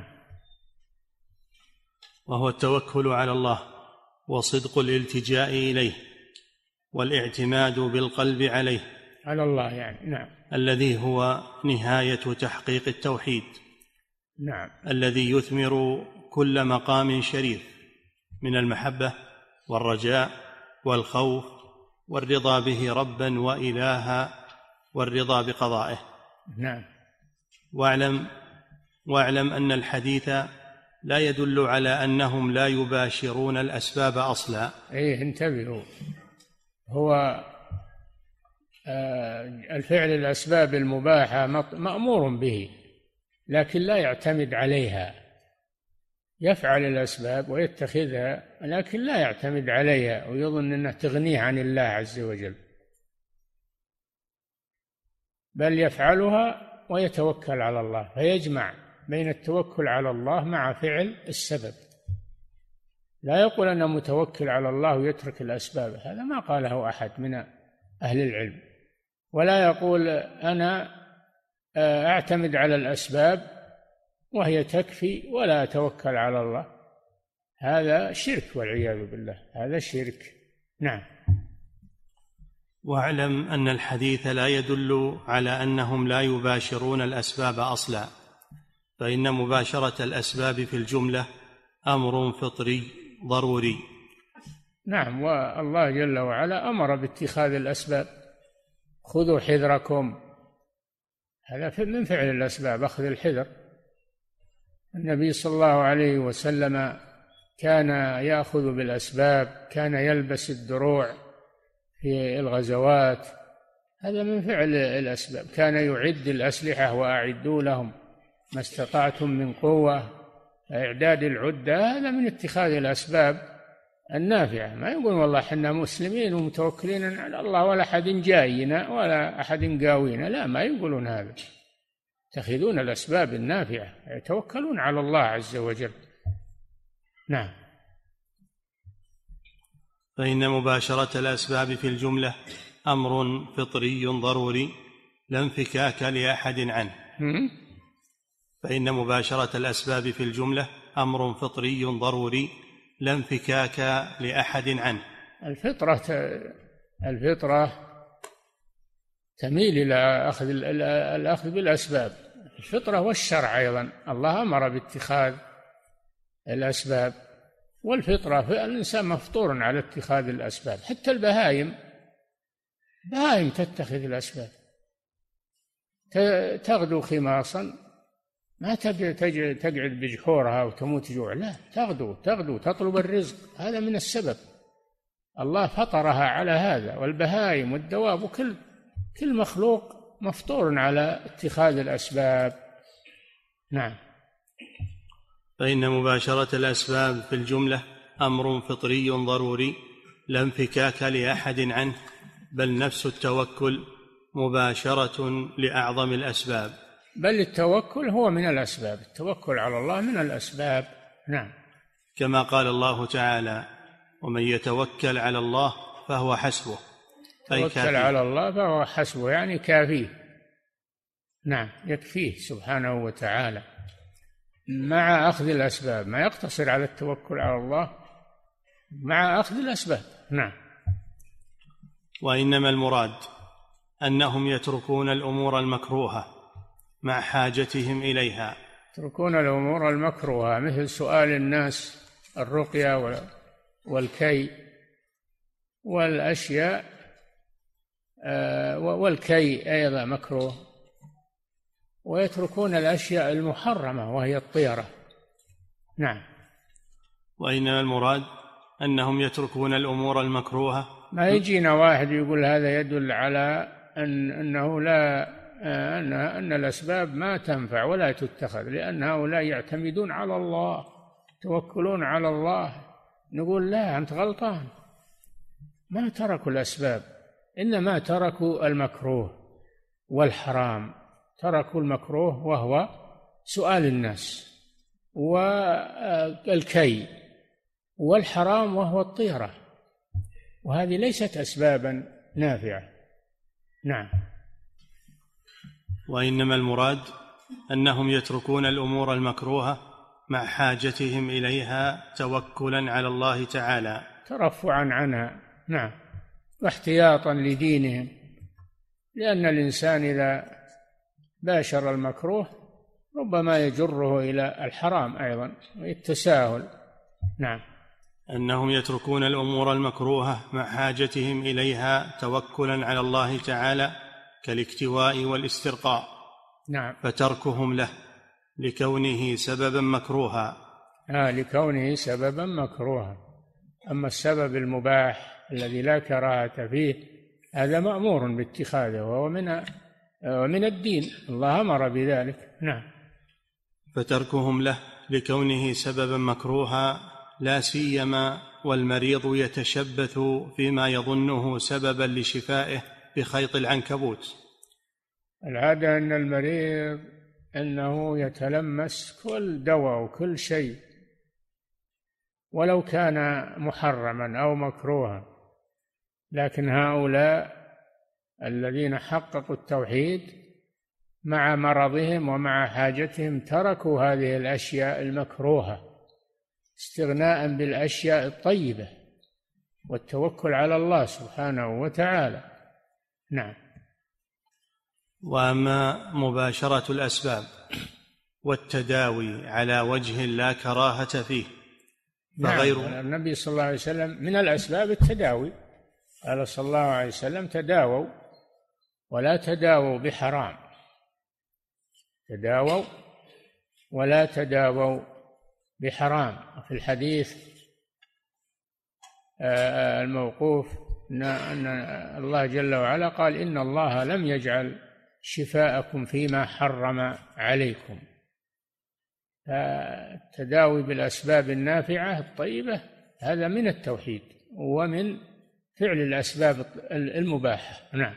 وهو التوكل على الله وصدق الالتجاء إليه والاعتماد بالقلب عليه، على الله يعني. نعم. الذي هو نهاية تحقيق التوحيد. نعم. الذي يثمر كل مقام شريف من المحبة والرجاء والخوف والرضا به ربا وإلها والرضا بقضائه. نعم. واعلم أن الحديث لا يدل على أنهم لا يباشرون الأسباب أصلا. انتبهوا، هو الفعل الأسباب المباحة مأمور به، لكن لا يعتمد عليها. يفعل الأسباب ويتخذها، لكن لا يعتمد عليها ويظن أنها تغنيه عن الله عز وجل، بل يفعلها ويتوكل على الله، فيجمع بين التوكل على الله مع فعل السبب. لا يقول أنا متوكل على الله ويترك الأسباب، هذا ما قاله أحد من أهل العلم. ولا يقول أنا أعتمد على الأسباب وهي تكفي ولا أتوكل على الله، هذا شرك والعياذ بالله، هذا شرك. نعم. واعلم أن الحديث لا يدل على أنهم لا يباشرون الأسباب أصلا، فإن مباشرة الأسباب في الجملة أمر فطري ضروري. نعم. والله جل وعلا أمر باتخاذ الأسباب: خذوا حذركم، هذا من فعل الأسباب، أخذ الحذر. النبي صلى الله عليه وسلم كان يأخذ بالأسباب، كان يلبس الدروع في الغزوات، هذا من فعل الأسباب. كان يعد الأسلحة وأعدوا لهم ما استطعتم من قوة، إعداد العدة هذا من اتخاذ الأسباب النافعة. ما يقول والله حنا مسلمين ومتوكلين على الله ولا أحد جاينا ولا أحد قاوينا، لا، ما يقولون هذا. يتخذون الأسباب النافعة، يتوكلون على الله عز وجل. نعم. فإن مباشرة الأسباب في الجملة أمر فطري ضروري لا انفكاك لأحد عنه. فإن مباشرة الأسباب في الجملة أمر فطري ضروري لا انفكاك لأحد عنه. الفطرة تميل إلى الأخذ بالأسباب، الفطرة والشرع أيضا، الله أمر باتخاذ الأسباب، والفطرة الإنسان مفطور على اتخاذ الأسباب. حتى البهائم تتخذ الأسباب، تغدو خماصا، ما تقعد بجحورها وتموت جوع، لا، تغدو تطلب الرزق، هذا من السبب، الله فطرها على هذا. والبهائم والدواب وكل مخلوق مفطور على اتخاذ الأسباب. نعم. فإن مباشرة الأسباب في الجملة أمر فطري ضروري لا انفكاك لأحد عنه، بل نفس التوكل مباشرة لأعظم الأسباب. بل التوكل هو من الأسباب، التوكل على الله من الأسباب. نعم. كما قال الله تعالى: ومن يتوكل على الله فهو حسبه، توكل على الله فهو حسبه، يعني كافيه. نعم، يكفيه سبحانه وتعالى مع أخذ الأسباب، ما يقتصر على التوكل على الله مع أخذ الأسباب. نعم. وإنما المراد أنهم يتركون الأمور المكروهة مع حاجتهم إليها. يتركون الأمور المكروهة مثل سؤال الناس الرقية والكي والأشياء، والكي أيضا مكروه، ويتركون الأشياء المحرمة وهي الطيرة. نعم. وإنما المراد أنهم يتركون الأمور المكروهة. ما يجينا واحد يقول هذا يدل على أنه لا أن الأسباب ما تنفع ولا تتخذ، لأن هؤلاء يعتمدون على الله، يتوكلون على الله. نقول لا، أنت غلطان، ما تركوا الأسباب، إنما تركوا المكروه والحرام. تركوا المكروه وهو سؤال الناس، والكي، والحرام وهو الطيرة، وهذه ليست أسبابا نافعة. نعم. وإنما المراد أنهم يتركون الأمور المكروهة مع حاجتهم إليها توكلا على الله تعالى، ترفعا عنها. نعم. واحتياطا لدينهم، لأن الإنسان إذا باشر المكروه ربما يجره إلى الحرام أيضا والتساهل. نعم. أنهم يتركون الأمور المكروهة مع حاجتهم إليها توكلا على الله تعالى كالاكتواء والاسترقاء. نعم. فتركهم له لكونه سببا مكروها. لكونه سببا مكروها. أما السبب المباح الذي لا كراهة فيه هذا مأمور باتخاذه، وهو من الدين، الله أمر بذلك. نعم. فتركهم له لكونه سببا مكروها، لا سيما والمريض يتشبث فيما يظنه سببا لشفائه بخيط العنكبوت. العادة أن المريض أنه يتلمس كل دواء وكل شيء ولو كان محرما أو مكروها، لكن هؤلاء الذين حققوا التوحيد مع مرضهم ومع حاجتهم تركوا هذه الأشياء المكروهة استغناء بالأشياء الطيبة والتوكل على الله سبحانه وتعالى. نعم. وأما مباشرة الأسباب والتداوي على وجه لا كراهة فيه فغير. نعم. النبي صلى الله عليه وسلم من الأسباب التداوي، قال صلى الله عليه وسلم: تداووا ولا تداووا بحرام، تداووا ولا تداووا بحرام. في الحديث الموقوف أن الله جل وعلا قال: إن الله لم يجعل شفاءكم فيما حرم عليكم. التداوي بالأسباب النافعة الطيبة هذا من التوحيد ومن فعل الأسباب المباحة. نعم.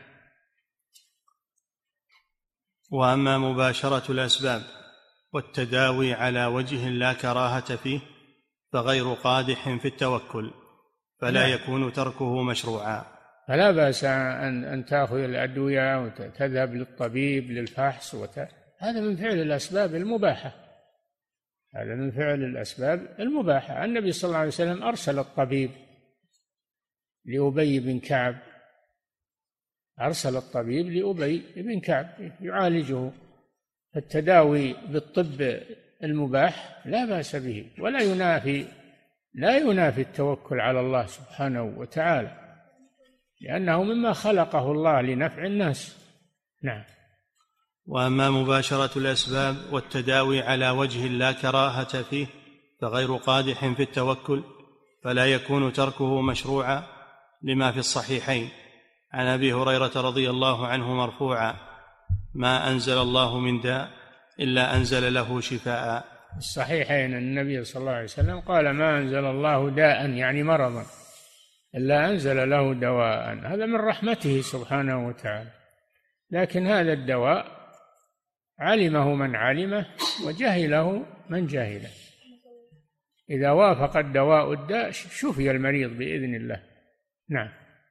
وأما مباشرة الأسباب والتداوي على وجه لا كراهة فيه فغير قادح في التوكل، فلا يكون تركه مشروعا. فلا بأس أن تأخذ الأدوية وتذهب للطبيب للفحص هذا من فعل الأسباب المباحة. هذا من فعل الأسباب المباحة. النبي صلى الله عليه وسلم أرسل الطبيب لأبي بن كعب، أرسل الطبيب لأبي بن كعب يعالجه. التداوي بالطب المباح لا بأس به، لا ينافي التوكل على الله سبحانه وتعالى، لأنه مما خلقه الله لنفع الناس. نعم. وأما مباشرة الأسباب والتداوي على وجه لا كراهة فيه فغير قادح في التوكل، فلا يكون تركه مشروعا، لما في الصحيحين عن أبي هريرة رضي الله عنه مرفوعا: ما أنزل الله من داء إلا أنزل له شفاء. الصحيحين النبي صلى الله عليه وسلم قال: ما أنزل الله داء يعني مرضا إلا أنزل له دواء. هذا من رحمته سبحانه وتعالى. لكن هذا الدواء علمه من علمه وجهله من جهله. إذا وافق الدواء الداء شفي المريض بإذن الله. نعم.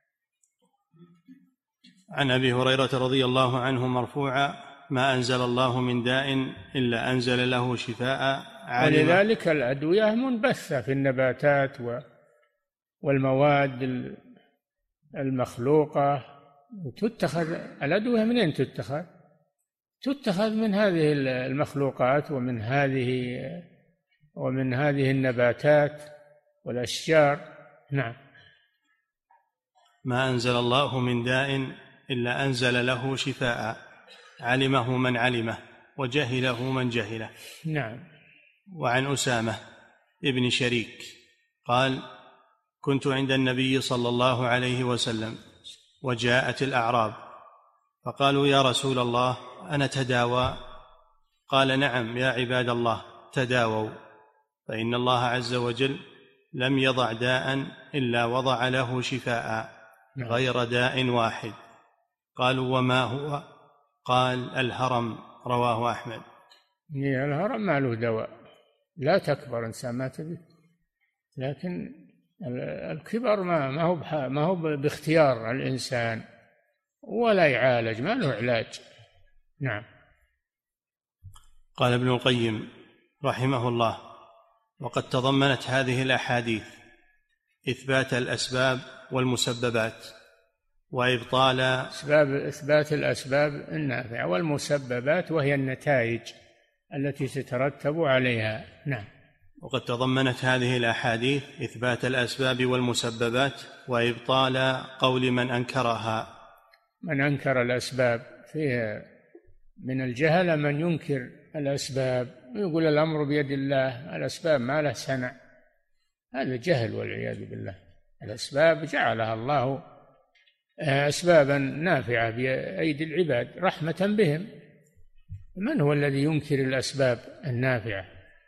عن أبي هريرة رضي الله عنه مرفوعا: ما أنزل الله من داء إلا أنزل له شفاء. ولذلك الأدوية منبثة في النباتات والمواد المخلوقة، وتتخذ الأدوية منين تتخذ؟ تتخذ من هذه المخلوقات ومن هذه النباتات والأشجار. نعم. ما أنزل الله من داء إلا أنزل له شفاء، علمه من علمه وجهله من جهله. نعم. وعن أسامة ابن شريك قال: كنت عند النبي صلى الله عليه وسلم وجاءت الأعراب فقالوا: يا رسول الله أنتداوى؟ قال: نعم يا عباد الله، تداووا، فإن الله عز وجل لم يضع داء إلا وضع له شفاء غير داء واحد. قالوا: وما هو؟ قال: الهرم. رواه أحمد. الهرم ما له دواء، لا تكبر إنسان مات به، لكن الكبر ما هو باختيار الإنسان ولا يعالج، ما له علاج. نعم. قال ابن القيم رحمه الله: وقد تضمنت هذه الأحاديث إثبات الأسباب والمسببات وإبطال إثبات الأسباب النافعة والمسببات، وهي النتائج التي تترتب عليها. نعم. وقد تضمنت هذه الأحاديث إثبات الأسباب والمسببات وإبطال قول من أنكرها. من أنكر الأسباب فيها من الجهل من ينكر الأسباب ويقول الأمر بيد الله، الأسباب ما له صنع، هذا جهل والعياذ بالله. الأسباب جعلها الله أسبابا نافعة بأيدي العباد رحمة بهم. من هو الذي ينكر الأسباب النافعة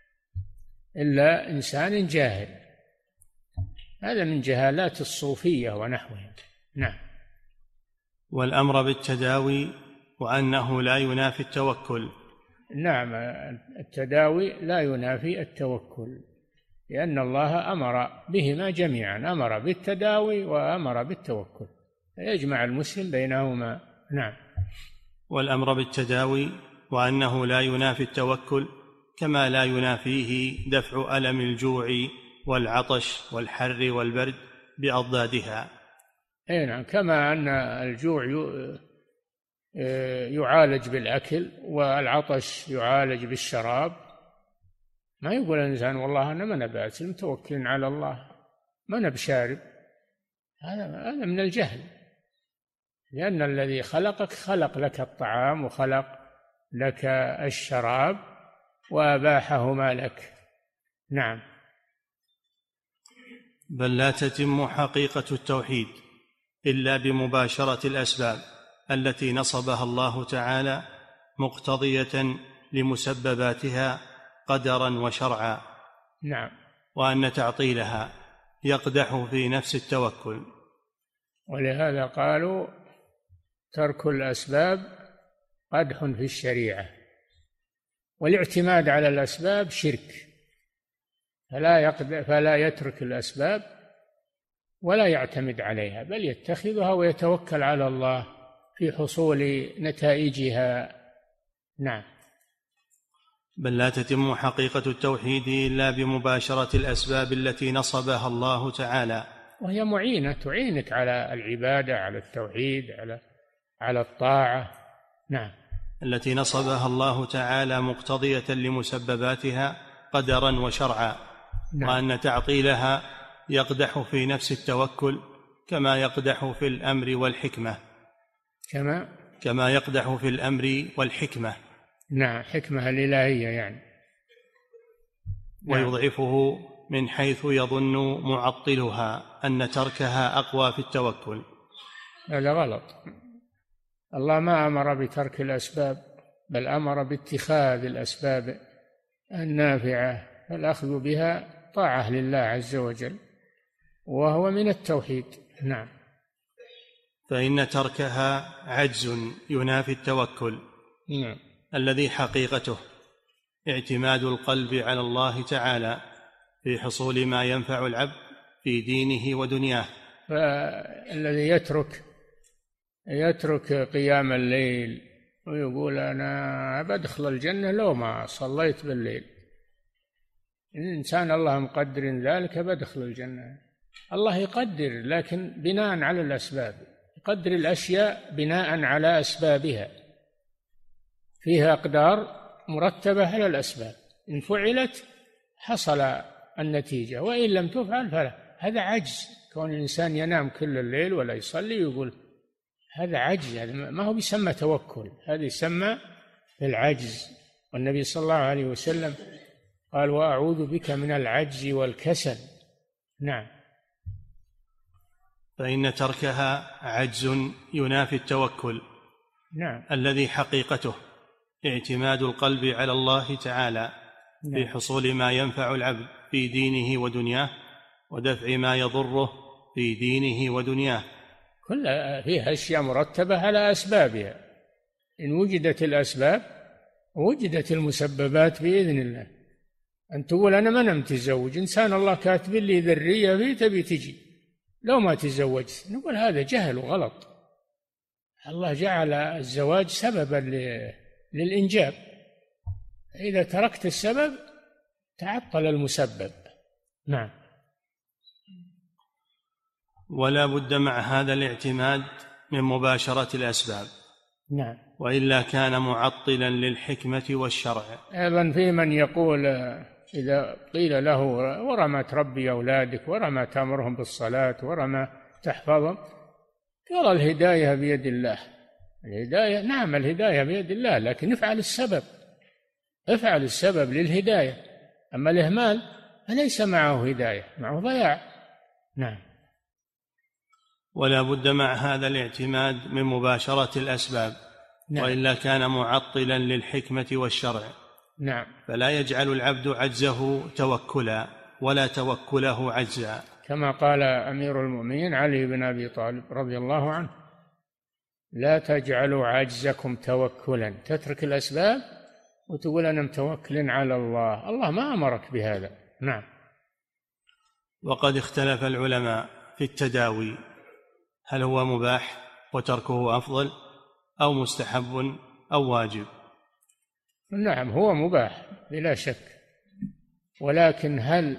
إلا إنسان جاهل؟ هذا من جهالات الصوفية ونحوها. نعم. والأمر بالتداوي وأنه لا ينافي التوكل. نعم، التداوي لا ينافي التوكل، لأن الله أمر بهما جميعا، أمر بالتداوي وأمر بالتوكل، فيجمع المسلم بينهما. نعم. والأمر بالتداوي وأنه لا ينافي التوكل كما لا ينافيه دفع ألم الجوع والعطش والحر والبرد بأضدادها. نعم، كما أن الجوع يعالج بالأكل والعطش يعالج بالشراب. ما يقول الإنسان والله أنا ما نبات متوكل على الله ما نبشارب، هذا من الجهل، لأن الذي خلقك خلق لك الطعام وخلق لك الشراب وأباحهما لك. نعم. بل لا تتم حقيقة التوحيد إلا بمباشرة الأسباب التي نصبها الله تعالى مقتضية لمسبباتها قدرا وشرعا. نعم. وأن تعطيلها يقدح في نفس التوكل. ولهذا قالوا ترك الأسباب قدح في الشريعة، والاعتماد على الأسباب شرك، فلا يترك الأسباب ولا يعتمد عليها، بل يتخذها ويتوكل على الله في حصول نتائجها. نعم. بل لا تتم حقيقة التوحيد إلا بمباشرة الأسباب التي نصبها الله تعالى، وهي معينة تعينك على العبادة، على التوحيد، على الطاعة. نعم. التي نصبها الله تعالى مقتضية لمسبباتها قدرا وشرعا. نعم. وأن تعطيلها يقدح في نفس التوكل كما يقدح في الأمر والحكمة. كما يقدح في الأمر والحكمة. نعم، حكمة الإلهية يعني. ويضعفه من حيث يظن معطلها أن تركها أقوى في التوكل. هذا غلط. الله ما أمر بترك الأسباب، بل أمر باتخاذ الأسباب النافعة، فالأخذ بها طاعة لله عز وجل، وهو من التوحيد. نعم. فإن تركها عجز ينافي التوكل. نعم. الذي حقيقته اعتماد القلب على الله تعالى في حصول ما ينفع العبد في دينه ودنياه. فالذي يترك قيام الليل ويقول أنا بدخل الجنة لو ما صليت بالليل، الإنسان الله مقدر ذلك بدخل الجنة. الله يقدر، لكن بناء على الأسباب، يقدر الأشياء بناء على أسبابها، فيها أقدار مرتبة على الأسباب، إن فعلت حصل النتيجة، وإن لم تفعل فلا. هذا عجز، كون الإنسان ينام كل الليل ولا يصلي ويقول هذا عجز، هذا ما هو بيسمى توكل، هذا يسمى العجز. والنبي صلى الله عليه وسلم قال وأعوذ بك من العجز والكسل. نعم. فإن تركها عجز ينافي التوكل. نعم. الذي حقيقته اعتماد القلب على الله تعالى في حصول ما ينفع العبد في دينه ودنياه، ودفع ما يضره في دينه ودنياه. كلها فيها أشياء مرتبة على أسبابها، إن وجدت الأسباب وجدت المسببات بإذن الله. أن تقول أنا ما متزوج، إنسان الله كاتب لي ذرية في تبي تجي، لو ما تزوجت نقول هذا جهل وغلط. الله جعل الزواج سببا للإنجاب، إذا تركت السبب تعطل المسبب. نعم. ولا بد مع هذا الاعتماد من مباشرة الأسباب. نعم. وإلا كان معطلا للحكمة والشرع. أيضا في من يقول إذا قيل له ورما تربي أولادك، ورما تأمرهم بالصلاة، ورما تحفظهم، قال الهداية بيد الله. الهداية نعم، الهداية بيد الله، لكن افعل السبب للهداية. أما الإهمال فليس معه هداية، معه ضياع. نعم. ولا بد مع هذا الاعتماد من مباشرة الأسباب. نعم. وإلا كان معطلا للحكمة والشرع. نعم. فلا يجعل العبد عجزه توكلا ولا توكله عجزا، كما قال أمير المؤمنين علي بن أبي طالب رضي الله عنه: لا تجعلوا عجزكم توكلا، تترك الأسباب وتقول أنا متوكل على الله، الله ما أمرك بهذا. نعم. وقد اختلف العلماء في التداوي، هل هو مباح وتركه أفضل، أو مستحب أو واجب؟ نعم، هو مباح بلا شك، ولكن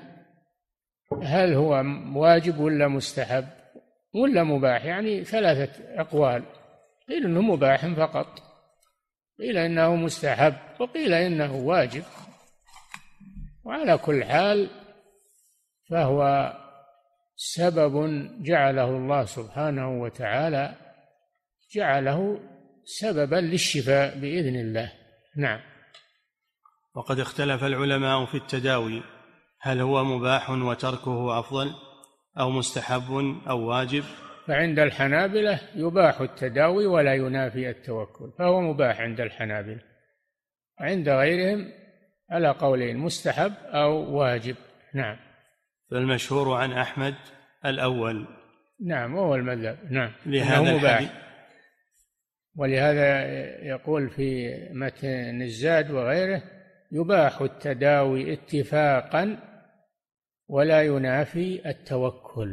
هل هو واجب ولا مستحب ولا مباح؟ يعني ثلاثة أقوال، قيل إنه مباح فقط، قيل إنه مستحب، وقيل إنه واجب. وعلى كل حال فهو سبب جعله الله سبحانه وتعالى، جعله سببا للشفاء بإذن الله. نعم. وقد اختلف العلماء في التداوي، هل هو مباح وتركه أفضل، أو مستحب أو واجب؟ فعند الحنابلة يباح التداوي ولا ينافي التوكل، فهو مباح عند الحنابلة. عند غيرهم على قولين: مستحب أو واجب. نعم. فالمشهور عن أحمد الأول. نعم، وهو المذهب. نعم، لهذا مباح. ولهذا يقول في متن الزاد وغيره: يباح التداوي اتفاقا ولا ينافي التوكل.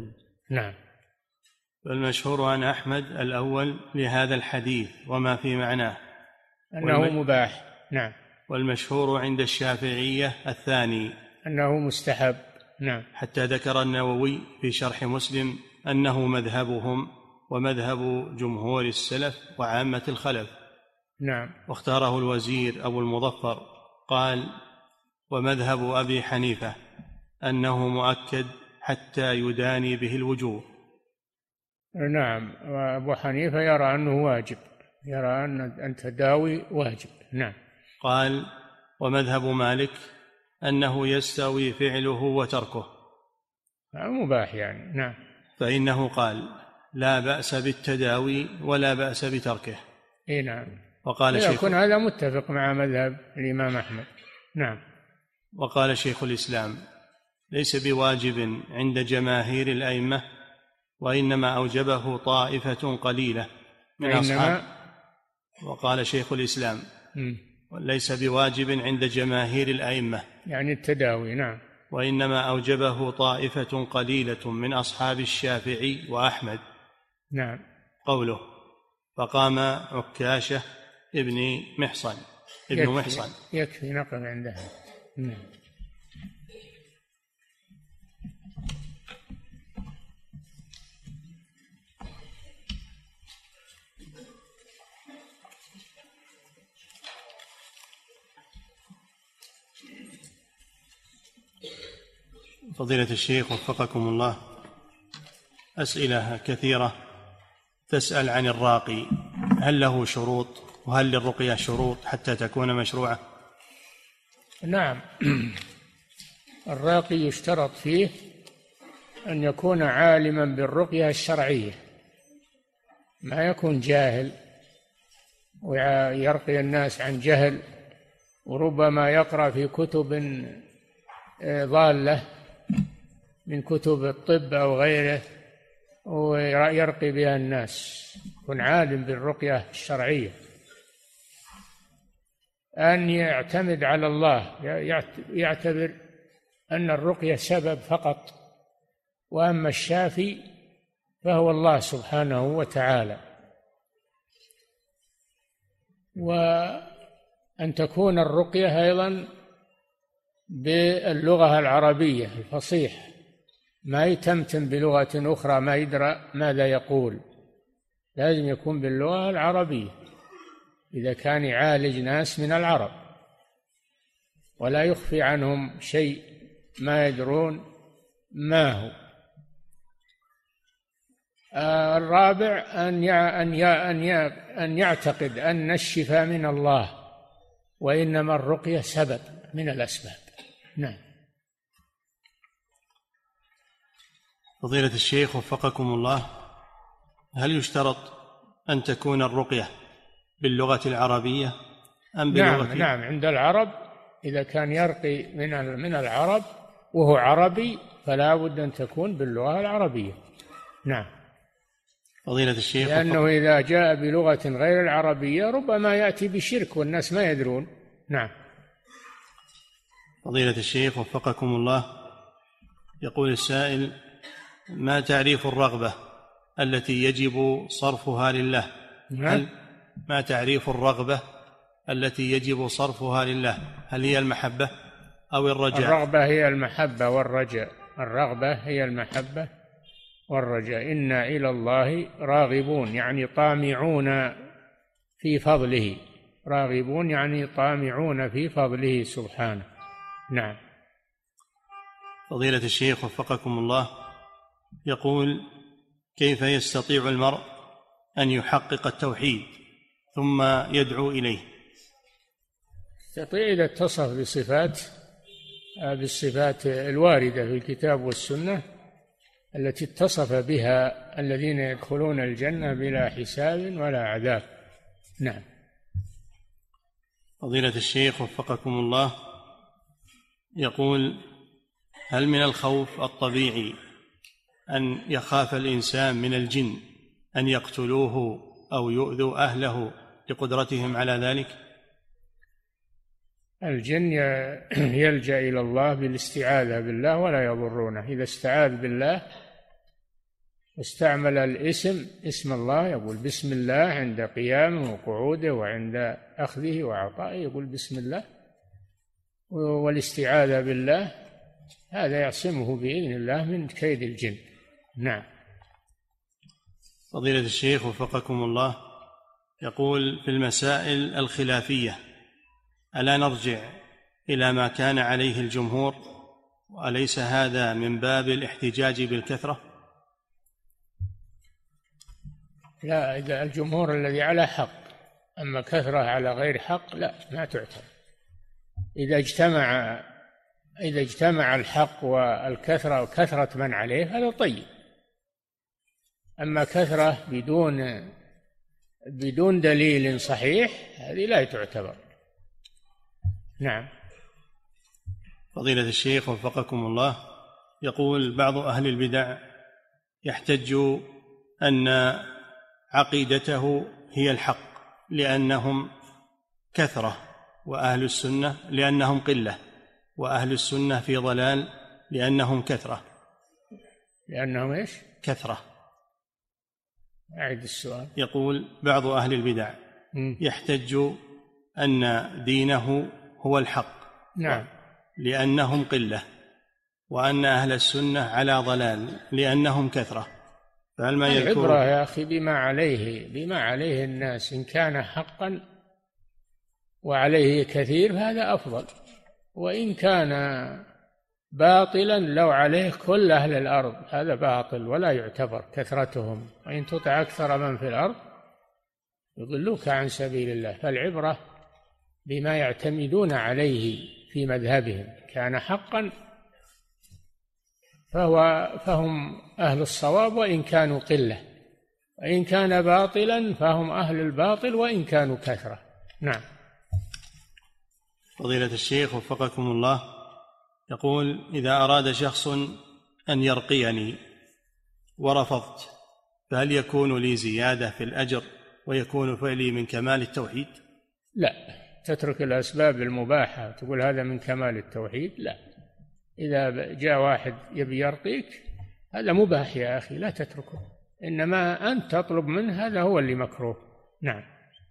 نعم. فالمشهور عن أحمد الأول لهذا الحديث وما في معناه أنه مباح. نعم. والمشهور عند الشافعية الثاني أنه مستحب. نعم. حتى ذكر النووي في شرح مسلم أنه مذهبهم ومذهب جمهور السلف وعامة الخلف. نعم. واختاره الوزير أبو المظفر قال: ومذهب أبي حنيفة أنه مؤكد حتى يداني به الوجوه. نعم. وأبو حنيفة يرى أنه واجب، يرى أن تداوي واجب. نعم. قال: ومذهب مالك أنه يستوي فعله وتركه، مباح يعني. نعم. فإنه قال: لا بأس بالتداوي ولا بأس بتركه. إيه نعم. وقال يكون هذا متفق مع مذهب الإمام أحمد. نعم. وقال شيخ الإسلام: ليس بواجب عند جماهير الأئمة، وإنما أوجبه طائفة قليلة من أصحاب. وقال شيخ الإسلام: ليس بواجب عند جماهير الأئمة، يعني التداوي. نعم. وإنما أوجبه طائفة قليلة من أصحاب الشافعي وأحمد. نعم. قوله: فقام عكاشة ابن محصن. يكفي نقل عندها. نعم. فضيلة الشيخ وفقكم الله، أسئلة كثيرة تسأل عن الراقي، هل له شروط؟ وهل للرقية شروط حتى تكون مشروعة؟ نعم. الراقي يشترط فيه أن يكون عالما بالرقية الشرعية، ما يكون جاهل ويرقي الناس عن جهل، وربما يقرأ في كتب ضالة من كتب الطب أو غيره ويرقي بها الناس. يكون عالم بالرقية الشرعية، أن يعتمد على الله، يعتبر أن الرقية سبب فقط، وأما الشافي فهو الله سبحانه وتعالى. وأن تكون الرقية أيضا باللغة العربية الفصيح، ما يتمتم بلغة أخرى ما يدرى ماذا يقول، لازم يكون باللغة العربية إذا كان يعالج ناس من العرب، ولا يخفي عنهم شيء ما يدرون ما هو. الرابع أن يعتقد أن الشفاء من الله، وإنما الرقية سبب من الأسباب. نعم. فضيلة الشيخ وفقكم الله، هل يشترط أن تكون الرقية باللغة العربية أم بلغة؟ نعم. عند العرب إذا كان يرقي من العرب وهو عربي فلا بد أن تكون باللغة العربية. نعم. فضيلة الشيخ، لأنه إذا جاء بلغة غير العربية ربما يأتي بشرك والناس ما يدرون. نعم. فضيلة الشيخ وفقكم الله، يقول السائل: ما تعريف الرغبة التي يجب صرفها لله؟ ما تعريف الرغبة التي يجب صرفها لله؟ هل هي المحبة أو الرجاء؟ الرغبة هي المحبة والرجاء. الرغبة هي المحبة والرجاء. إنا إلى الله راغبون، يعني طامعون في فضله. راغبون يعني طامعون في فضله سبحانه. نعم. فضيلة الشيخ وفقكم الله، يقول: كيف يستطيع المرء أن يحقق التوحيد ثم يدعو إليه؟ يستطيع إذا اتصف بالصفات الواردة في الكتاب والسنة التي اتصف بها الذين يدخلون الجنة بلا حساب ولا عذاب. نعم. فضيلة الشيخ وفقكم الله، يقول: هل من الخوف الطبيعي أن يخاف الإنسان من الجن أن يقتلوه أو يؤذوا أهله لقدرتهم على ذلك؟ الجن يلجأ إلى الله بالاستعاذة بالله ولا يضرونه. إذا استعاذ بالله واستعمل اسم الله، يقول بسم الله عند قيامه وقعوده وعند أخذه وعطائه، يقول بسم الله، والاستعاذة بالله، هذا يعصمه بإذن الله من كيد الجن. نعم. فضيلة الشيخ وفقكم الله، يقول في المسائل الخلافية ألا نرجع إلى ما كان عليه الجمهور، وأليس هذا من باب الاحتجاج بالكثرة؟ لا، إذا الجمهور الذي على حق، أما كثرة على غير حق لا، ما تعتبر. إذا اجتمع الحق والكثرة وكثرة من عليه هذا طيب، أما كثرة بدون دليل صحيح هذه لا تعتبر. نعم. فضيلة الشيخ وفقكم الله، يقول بعض أهل البدع يحتج أن عقيدته هي الحق لأنهم كثرة، وأهل السنة لأنهم قلة، وأهل السنة في ضلال لأنهم كثرة. لأنهم إيش؟ كثرة. أعد السؤال. يقول بعض أهل البدع يحتج أن دينه هو الحق، نعم، لأنهم قلة، وأن أهل السنة على ضلال لأنهم كثرة. فهل ما يذكر العبرة يا أخي بما عليه الناس، إن كان حقا وعليه كثير فهذا أفضل، وإن كان باطلا لو عليه كل أهل الأرض هذا باطل ولا يعتبر كثرتهم، وإن تطع أكثر من في الأرض يضلوك عن سبيل الله. فالعبرة بما يعتمدون عليه في مذهبهم، كان حقا فهم أهل الصواب وإن كانوا قلة، وإن كان باطلا فهم أهل الباطل وإن كانوا كثرة. نعم. فضيلة الشيخ وفقكم الله، يقول إذا أراد شخص أن يرقيني ورفضت، فهل يكون لي زيادة في الأجر ويكون فعلي من كمال التوحيد؟ لا، تترك الأسباب المباحة تقول هذا من كمال التوحيد؟ لا، إذا جاء واحد يبي يرقيك هذا مباح يا أخي، لا تتركه، إنما أنت تطلب منه، هذا هو اللي مكروه. نعم.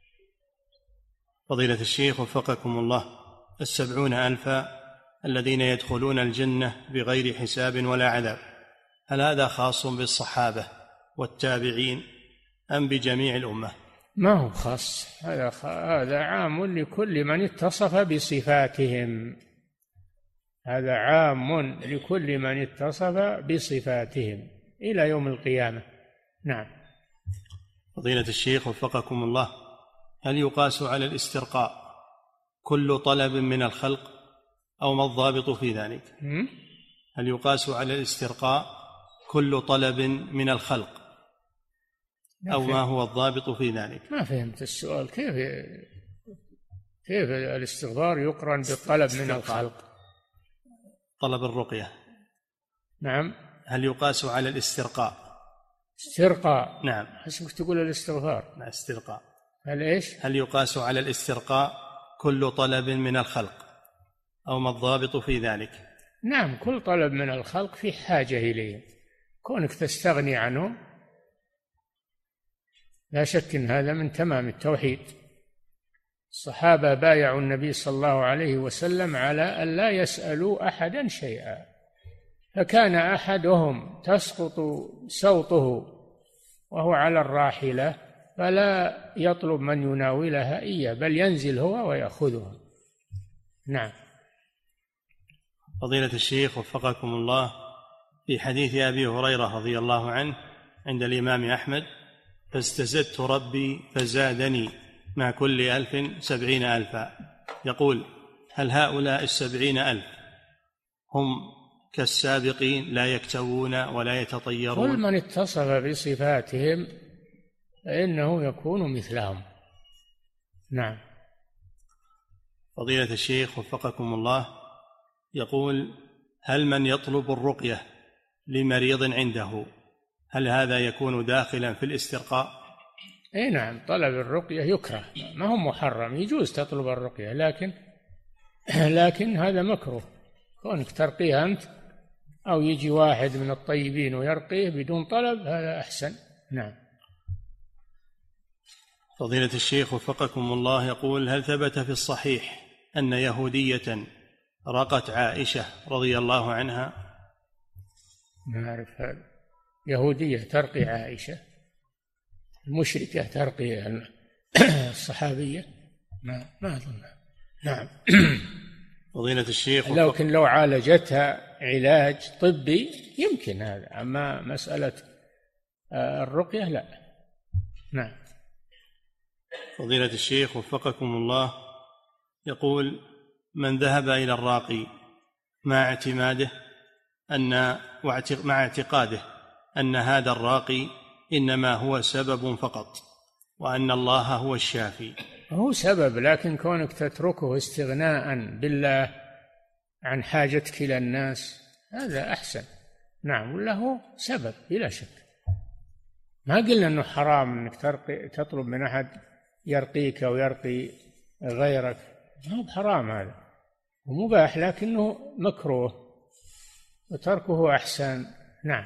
فضيلة الشيخ وفقكم الله، 70,000 الذين يدخلون الجنة بغير حساب ولا عذاب، هل هذا خاص بالصحابة والتابعين أم بجميع الأمة؟ ما هو خاص، هذا عام لكل من اتصف بصفاتهم، هذا عام لكل من اتصف بصفاتهم إلى يوم القيامة. نعم. فضيلة الشيخ وفقكم الله، هل يقاس على الاسترقاء كل طلب من الخلق أو ما الضابط في ذلك؟ هل يقاس على الاسترقاء كل طلب من الخلق أو ما هو الضابط في ذلك؟ ما فهمت السؤال. كيف الاستغفار يقرن بالطلب من الخلق؟ طلب الرقية. نعم. هل يقاس على الاسترقاء؟ استرقاء. نعم. حسبك تقول الاستغفار. لا، استرقاء. هل إيش؟ هل يقاس على الاسترقاء كل طلب من الخلق أو ما الضابط في ذلك؟ نعم، كل طلب من الخلق في حاجة إليه، كونك تستغني عنه لا شك أن هذا من تمام التوحيد. الصحابة بايعوا النبي صلى الله عليه وسلم على أن لا يسألوا أحدا شيئا، فكان أحدهم تسقط سوطه وهو على الراحلة فلا يطلب من يناولها إياه، بل ينزل هو ويأخذها. نعم. فضيلة الشيخ وفقكم الله، في حديث أبي هريرة رضي الله عنه عند الإمام أحمد: فاستزدت ربي فزادني مع كل 1000 70,000. يقول: هل هؤلاء 70,000 هم كالسابقين لا يكتوون ولا يتطيرون؟ كل من اتصف بصفاتهم فإنه يكون مثلهم. نعم. فضيلة الشيخ وفقكم الله، يقول: هل من يطلب الرقية لمريض عنده هل هذا يكون داخلا في الاسترقاء؟ اي نعم، طلب الرقية يكره، ما هو محرم، يجوز تطلب الرقية، لكن هذا مكروه، كونك ترقيها أنت أو يجي واحد من الطيبين ويرقيه بدون طلب، هذا أحسن. نعم. فضيلة الشيخ وفقكم الله يقول: هل ثبت في الصحيح أن يهودية رقت عائشة رضي الله عنها؟ ما أعرف هذا. يهودية ترقي عائشة؟ المشركة ترقي الصحابية؟ ما أظن. نعم. فضيلة الشيخ لكن لو عالجتها علاج طبي يمكن هذا، أما مسألة الرقية لا. نعم. فضيلة الشيخ وفقكم الله يقول: من ذهب إلى الراقي مع اعتقاده أن هذا الراقي إنما هو سبب فقط وأن الله هو الشافي. هو سبب، لكن كونك تتركه استغناء بالله عن حاجتك إلى الناس هذا أحسن. نعم. ولا هو سبب بلا شك. ما قلنا أنه حرام أنك تطلب من أحد يرقيك أو يرقي غيرك، ما هو حرام، هذا ومباح، لكنه مكروه وتركه أحسن. نعم.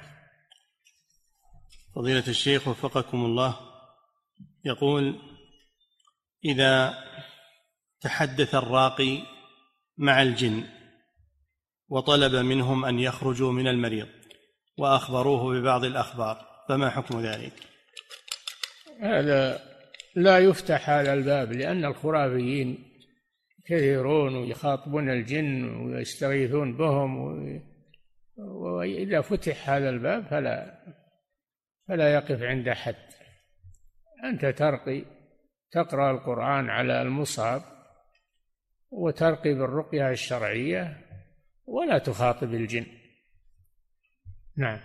فضيلة الشيخ وفقكم الله يقول: إذا تحدث الراقي مع الجن وطلب منهم أن يخرجوا من المريض وأخبروه ببعض الأخبار، فما حكم ذلك؟ هذا لا يفتح هذا الباب، لأن الخرافيين كثيرون ويخاطبون الجن ويستغيثون بهم، وإذا فتح هذا الباب فلا يقف عند حد. أنت تقرأ القرآن على المصاب وترقي بالرقية الشرعية ولا تخاطب الجن. نعم.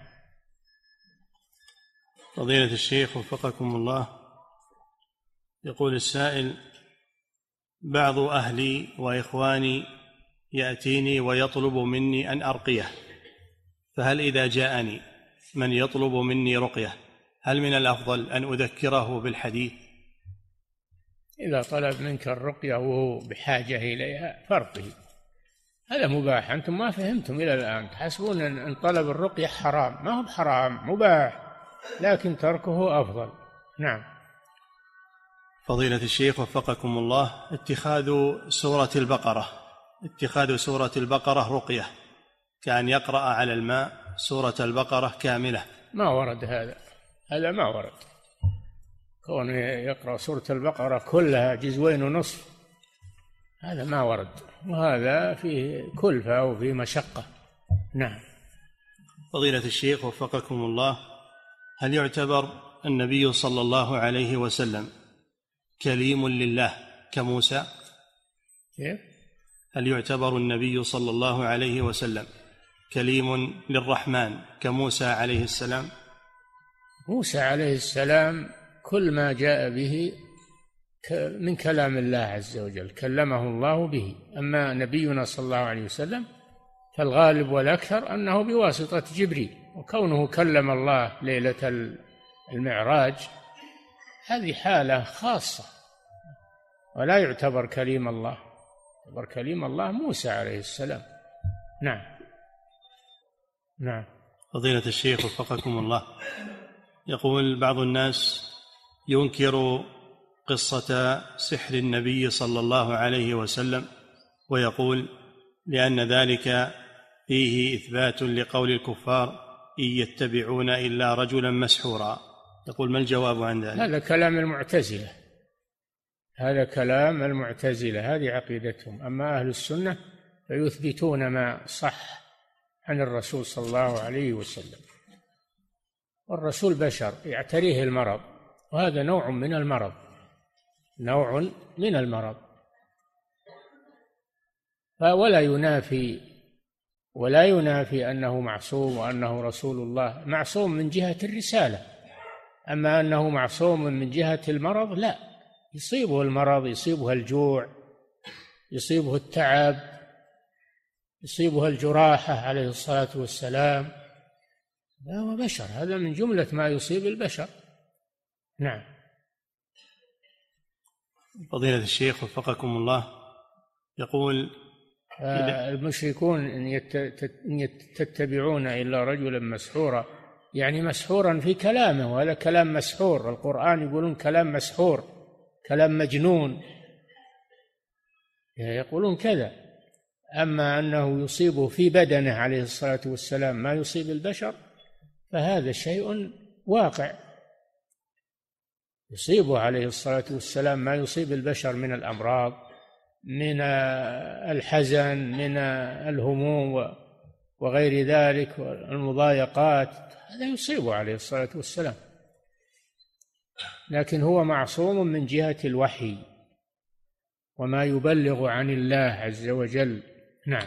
فضيلة الشيخ وفقكم الله يقول السائل: بعض أهلي وإخواني يأتيني ويطلب مني أن أرقيه، فهل إذا جاءني من يطلب مني رقية هل من الأفضل أن أذكره بالحديث؟ إذا طلب منك الرقية وهو بحاجة إليها فارقه، هذا مباح. أنتم ما فهمتم إلى الآن، تحسبون أن طلب الرقية حرام. ما هو حرام، مباح، لكن تركه أفضل. نعم. فضيلة الشيخ وفقكم الله، اتخاذ سورة البقرة رقية كأن يقرأ على الماء سورة البقرة كاملة، ما ورد هذا ما ورد. كون يقرأ سورة البقرة كلها جزوين ونصف، هذا ما ورد، وهذا فيه كلفة وفيه مشقة. نعم. فضيلة الشيخ وفقكم الله، هل يعتبر النبي صلى الله عليه وسلم كليم لله كموسى؟ كيف؟ هل يعتبر النبي صلى الله عليه وسلم كليم للرحمن كموسى عليه السلام؟ موسى عليه السلام كل ما جاء به من كلام الله عز وجل كلمه الله به، أما نبينا صلى الله عليه وسلم فالغالب والأكثر أنه بواسطة جبريل، وكونه كلم الله ليلة المعراج هذه حالة خاصة ولا يعتبر كليم الله. يعتبر كليم الله موسى عليه السلام. نعم. نعم. فضيلة الشيخ وفقكم الله، يقول بعض الناس ينكر قصة سحر النبي صلى الله عليه وسلم ويقول لأن ذلك فيه إثبات لقول الكفار إن يتبعون إلا رجلا مسحورا. يقول ما الجواب عن ذلك؟ هذا كلام المعتزلة، هذا كلام المعتزلة، هذه عقيدتهم. أما أهل السنة فيثبتون ما صح عن الرسول صلى الله عليه وسلم. والرسول بشر يعتريه المرض، وهذا نوع من المرض، نوع من المرض، ولا ينافي أنه معصوم وأنه رسول الله. معصوم من جهة الرسالة، أما أنه معصوم من جهة المرض لا، يصيبه المرض، يصيبه الجوع، يصيبه التعب، يصيبه الجراحة عليه الصلاة والسلام، هو بشر، هذا من جملة ما يصيب البشر. نعم. فضيلة الشيخ وفقكم الله، يقول المشركون إن تتبعون إلا رجلا مسحورا، يعني مسحورا في كلامه، وهذا كلام مسحور. القرآن يقولون كلام مسحور، كلام مجنون، يقولون كذا. أما أنه يصيبه في بدنه عليه الصلاة والسلام ما يصيب البشر فهذا شيء واقع، يصيبه عليه الصلاة والسلام ما يصيب البشر من الأمراض، من الحزن، من الهموم وغير ذلك، والمضايقات، هذا يصيبه عليه الصلاة والسلام، لكن هو معصوم من جهة الوحي وما يبلغ عن الله عز وجل. نعم.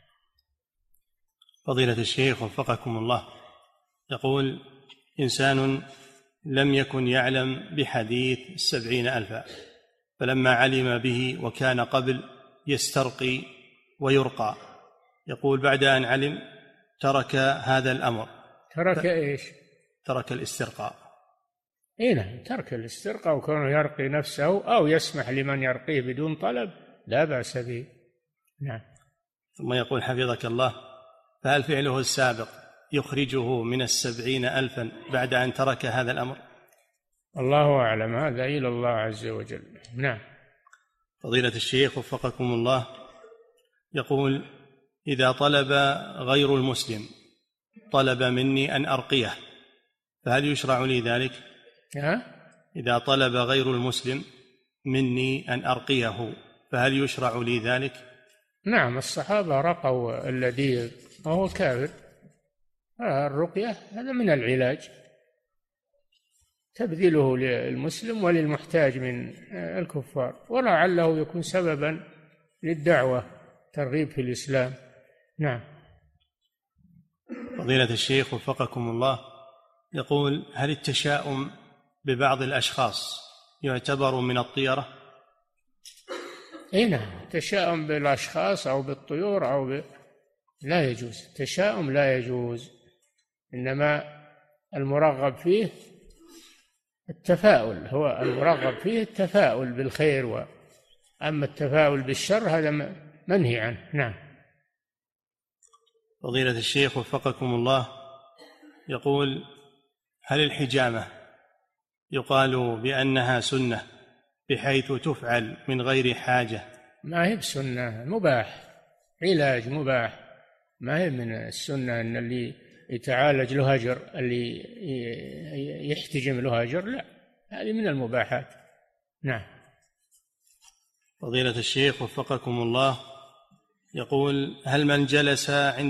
فضيلة الشيخ وفقكم الله، يقول: إنسان لم يكن يعلم بحديث 70,000، فلما علم به وكان قبل يسترقي ويرقى، يقول بعد أن علم ترك هذا الأمر. ترك إيش؟ ترك الاسترقاء. نعم، ترك الاسترقاء وكونه يرقي نفسه أو يسمح لمن يرقيه بدون طلب لا بأس به. نعم. ثم يقول حفظك الله: فهل فعله السابق يخرجه من 70,000 بعد أن ترك هذا الأمر؟ الله أعلم، هذا إلى الله عز وجل. نعم. فضيلة الشيخ وفقكم الله، يقول: إذا طلب غير المسلم طلب مني أن أرقيه فهل يشرع لي ذلك؟ إذا طلب غير المسلم مني أن أرقيه فهل يشرع لي ذلك؟ نعم، الصحابة رقوا الذي وهو كافر. الرقية هذا من العلاج، تبذله للمسلم وللمحتاج من الكفار، ولعله يكون سببا للدعوة، ترغيب في الإسلام. نعم. فضيلة الشيخ وفقكم الله، يقول: هل التشاؤم ببعض الأشخاص يعتبر من الطيرة؟ نعم، التشاؤم بالأشخاص أو بالطيور لا يجوز، التشاؤم لا يجوز، إنما المرغب فيه التفاؤل، هو المرغب فيه التفاؤل بالخير، أما التفاؤل بالشر هذا منهي عنه. نعم. فضيلة الشيخ وفقكم الله، يقول: هل الحجامة يقال بأنها سنة بحيث تفعل من غير حاجة؟ ما هي بسنة، مباح، علاج مباح، ما هي من السنة أن اللي يتعالج له أجر، اللي يحتجم له أجر، لا، هذه من المباحات. نعم. فضيلة الشيخ وفقكم الله، يقول: هل من جلس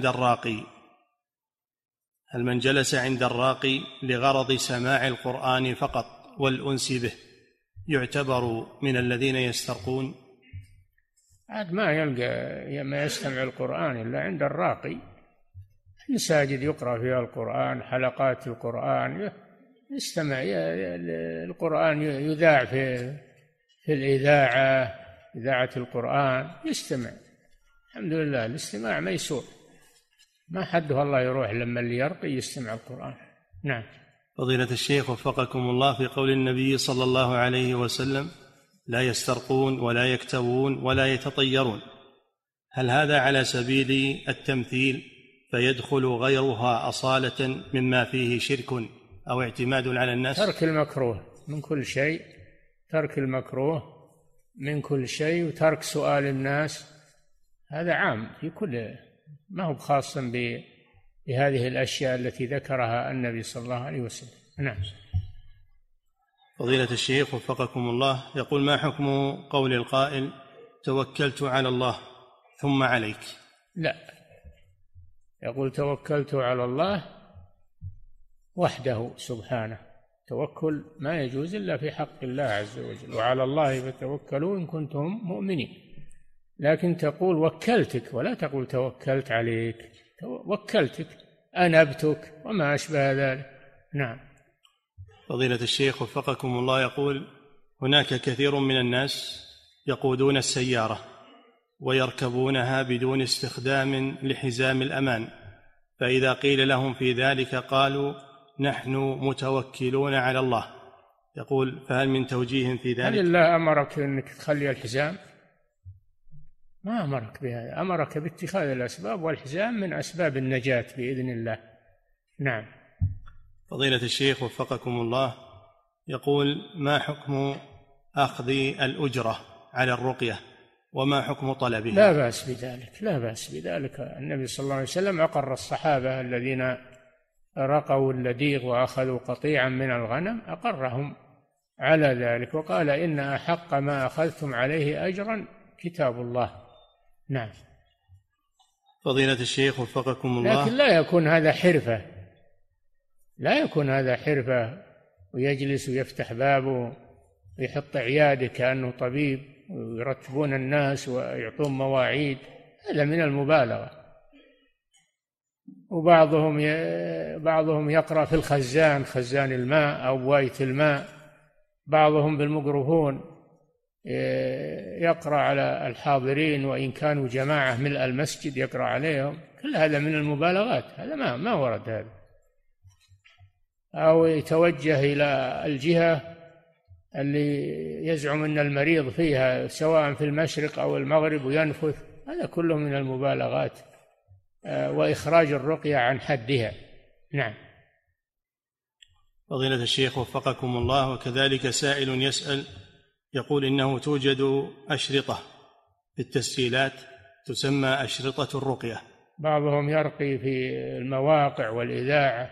عند الراقي لغرض سماع القرآن فقط والأنس به يعتبر من الذين يسترقون؟ عاد ما يلقى ما يستمع القرآن إلا عند الراقي، المساجد يقرأ فيها القرآن، حلقات القرآن يستمع، القرآن يذاع في الإذاعة، إذاعة القرآن يستمع، الحمد لله، الاستماع ميسور، ما حده الله يروح لما اللي يرقي يستمع القرآن. نعم. فضيلة الشيخ وفقكم الله، في قول النبي صلى الله عليه وسلم: لا يسترقون ولا يكتوون ولا يتطيرون، هل هذا على سبيل التمثيل فيدخل غيرها أصالة مما فيه شرك أو اعتماد على الناس؟ ترك المكروه من كل شيء، ترك المكروه من كل شيء، وترك سؤال الناس، هذا عام في كل، ما هو خاص بهذه الأشياء التي ذكرها النبي صلى الله عليه وسلم. نعم. فضيلة الشيخ وفقكم الله، يقول: ما حكم قول القائل: توكلت على الله ثم عليك؟ لا، يقول توكلت على الله وحده سبحانه، توكل ما يجوز إلا في حق الله عز وجل، وعلى الله فتوكلوا إن كنتم مؤمنين، لكن تقول وكلتك ولا تقول توكلت عليك، وكلتك، أنبتك، وما أشبه ذلك. نعم. فضيلة الشيخ وفقكم الله، يقول: هناك كثير من الناس يقودون السيارة ويركبونها بدون استخدام لحزام الأمان، فإذا قيل لهم في ذلك قالوا: نحن متوكلون على الله، يقول: فهل من توجيه في ذلك؟ هل الله أمرك أنك تخلي الحزام؟ ما أمرك بهذا، أمرك باتخاذ الأسباب، والحزام من أسباب النجاة بإذن الله. نعم. فضيلة الشيخ وفقكم الله، يقول: ما حكم أخذ الأجرة على الرقية وما حكم طلبها؟ لا بأس بذلك، لا بأس بذلك. النبي صلى الله عليه وسلم أقر الصحابة الذين رقوا اللديغ وأخذوا قطيعا من الغنم، أقرهم على ذلك، وقال: إن أحق ما أخذتم عليه أجرا كتاب الله. نعم. فضيلة الشيخ وفقكم الله، لكن لا يكون هذا حرفة، لا يكون هذا حرفة ويجلس ويفتح بابه ويحط عياده كأنه طبيب ويرتبون الناس ويعطون مواعيد، هذا من المبالغة. وبعضهم يقرأ في الخزان، خزان الماء أو بواية الماء، بعضهم بالميكروفون يقرأ على الحاضرين وإن كانوا جماعة ملء المسجد يقرأ عليهم، كل هذا من المبالغات، هذا ما ورد هذا. أو يتوجه إلى الجهة اللي يزعم أن المريض فيها سواء في المشرق أو المغرب وينفث، هذا كله من المبالغات وإخراج الرقية عن حدها. نعم. فضيلة الشيخ وفقكم الله، وكذلك سائل يسأل يقول: إنه توجد أشرطة في التسجيلات تسمى أشرطة الرقية، بعضهم يرقي في المواقع والإذاعة،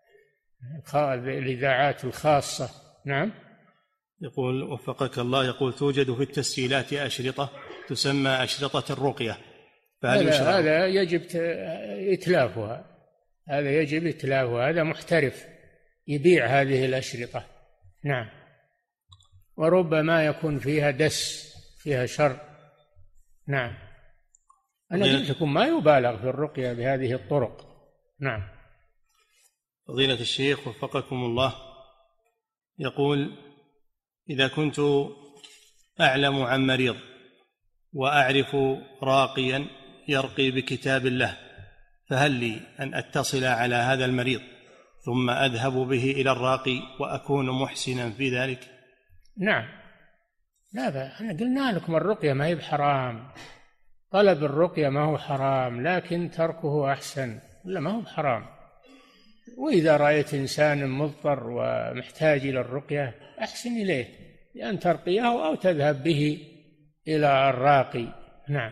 الإذاعات الخاصة. نعم. يقول وفقك الله، يقول: توجد في التسجيلات أشرطة تسمى أشرطة الرقية، فهل هذا يجب إتلافها، هذا يجب إتلافها، هذا محترف يبيع هذه الأشرطة. نعم. وربما يكون فيها دس، فيها شر. نعم. أنا قلت لكم ما يبالغ في الرقية بهذه الطرق. نعم. فضيلة الشيخ وفقكم الله، يقول: إذا كنت أعلم عن مريض وأعرف راقيا يرقي بكتاب الله، فهل لي أن أتصل على هذا المريض ثم أذهب به إلى الراقي وأكون محسنا في ذلك؟ نعم. لا، احنا قلنا لكم الرقية ما هي بحرام، طلب الرقية ما هو حرام، لكن تركه أحسن، لا ما هو بحرام. وإذا رأيت إنسان مضطر ومحتاج إلى الرقية أحسن إليه بأن ترقيه أو تذهب به إلى الراقي. نعم.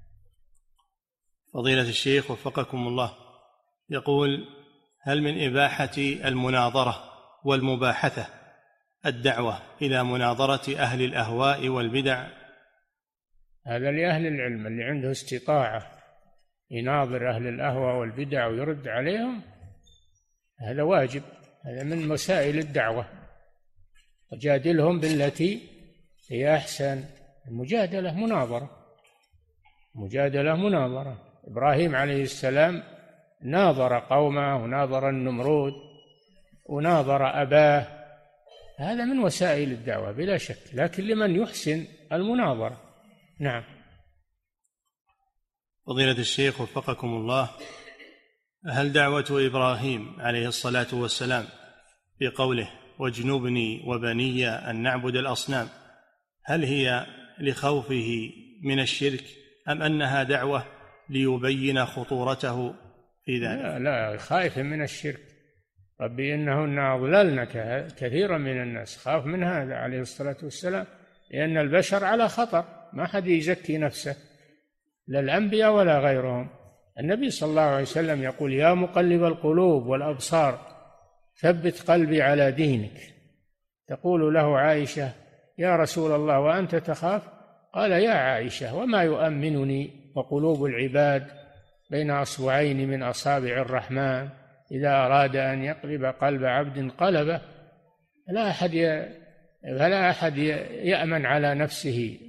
فضيلة الشيخ وفقكم الله، يقول: هل من إباحة المناظرة والمباحثة الدعوة إلى مناظرة أهل الأهواء والبدع؟ هذا لأهل العلم اللي عنده استطاعة يناظر أهل الأهواء والبدع ويرد عليهم، هذا واجب، هذا من وسائل الدعوة. وجادلهم بالتي هي أحسن، المجادلة مناظرة. إبراهيم عليه السلام ناظر قومه وناظر النمرود وناظر أباه، هذا من وسائل الدعوة بلا شك، لكن لمن يحسن المناظرة. نعم. فضيلة الشيخ وفقكم الله، هل دعوة إبراهيم عليه الصلاة والسلام في قوله: واجنبني وبني أن نعبد الأصنام، هل هي لخوفه من الشرك أم أنها دعوة ليبين خطورته في ذلك؟ لا، خائف من الشرك. ربي إنهن أضللن كثيرا من الناس، خاف من هذا عليه الصلاة والسلام، لأن البشر على خطر، ما حد يزكي نفسه، لا الأنبياء ولا غيرهم. النبي صلى الله عليه وسلم يقول: يا مقلب القلوب والأبصار ثبت قلبي على دينك. تقول له عائشة: يا رسول الله وأنت تخاف؟ قال: يا عائشة، وما يؤمنني وقلوب العباد بين أصبعين من أصابع الرحمن، إذا أراد أن يقلب قلب عبد قلبه، فلا أحد يأمن على نفسه.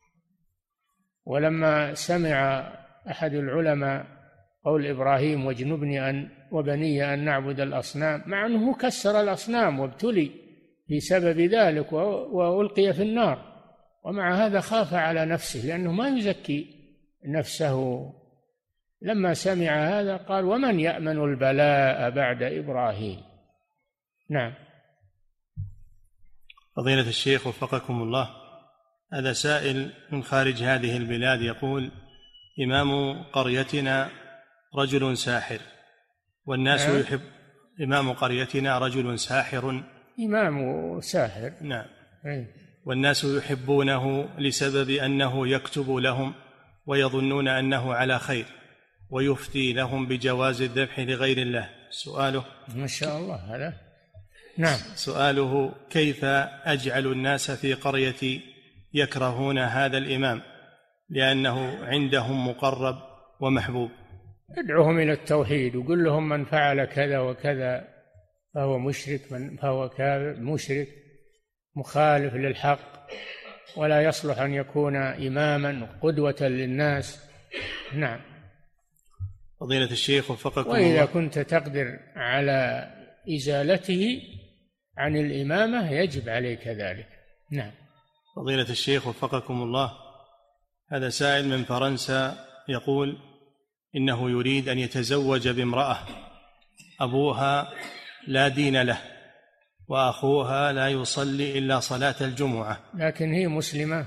ولما سمع أحد العلماء قول إبراهيم: واجنبني وبني أن نعبد الأصنام، مع أنه كسر الأصنام وابتلي بسبب ذلك وألقي في النار، ومع هذا خاف على نفسه لأنه ما يزكي نفسه. لما سمع هذا قال: ومن يأمن البلاء بعد إبراهيم؟ نعم. فضيلة الشيخ وفقكم الله، هذا سائل من خارج هذه البلاد يقول: إمام قريتنا رجل ساحر والناس يحب. إمام قريتنا رجل ساحر. إمام ساحر. نعم. والناس يحبونه لسبب أنه يكتب لهم ويظنون أنه على خير ويفتي لهم بجواز الذبح لغير الله. سؤاله: ما شاء الله هذا. نعم. سؤاله: كيف أجعل الناس في قريتي يكرهون هذا الإمام لأنه عندهم مقرب ومحبوب؟ ادعوهم إلى التوحيد وقل لهم من فعل كذا وكذا فهو مشرك، فهو كافر مشرك مخالف للحق ولا يصلح أن يكون إماما قدوة للناس. نعم. فضيلة الشيخ وفقكم وإذا الله، كنت تقدر على إزالته عن الإمامة يجب عليك ذلك. نعم. فضيلة الشيخ وفقكم الله، هذا سائل من فرنسا يقول إنه يريد أن يتزوج بامرأة أبوها لا دين له وأخوها لا يصلي إلا صلاة الجمعة، لكن هي مسلمة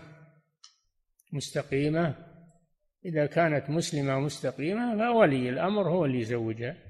مستقيمة. إذا كانت مسلمة مستقيمة فولي الأمر هو اللي يزوجها.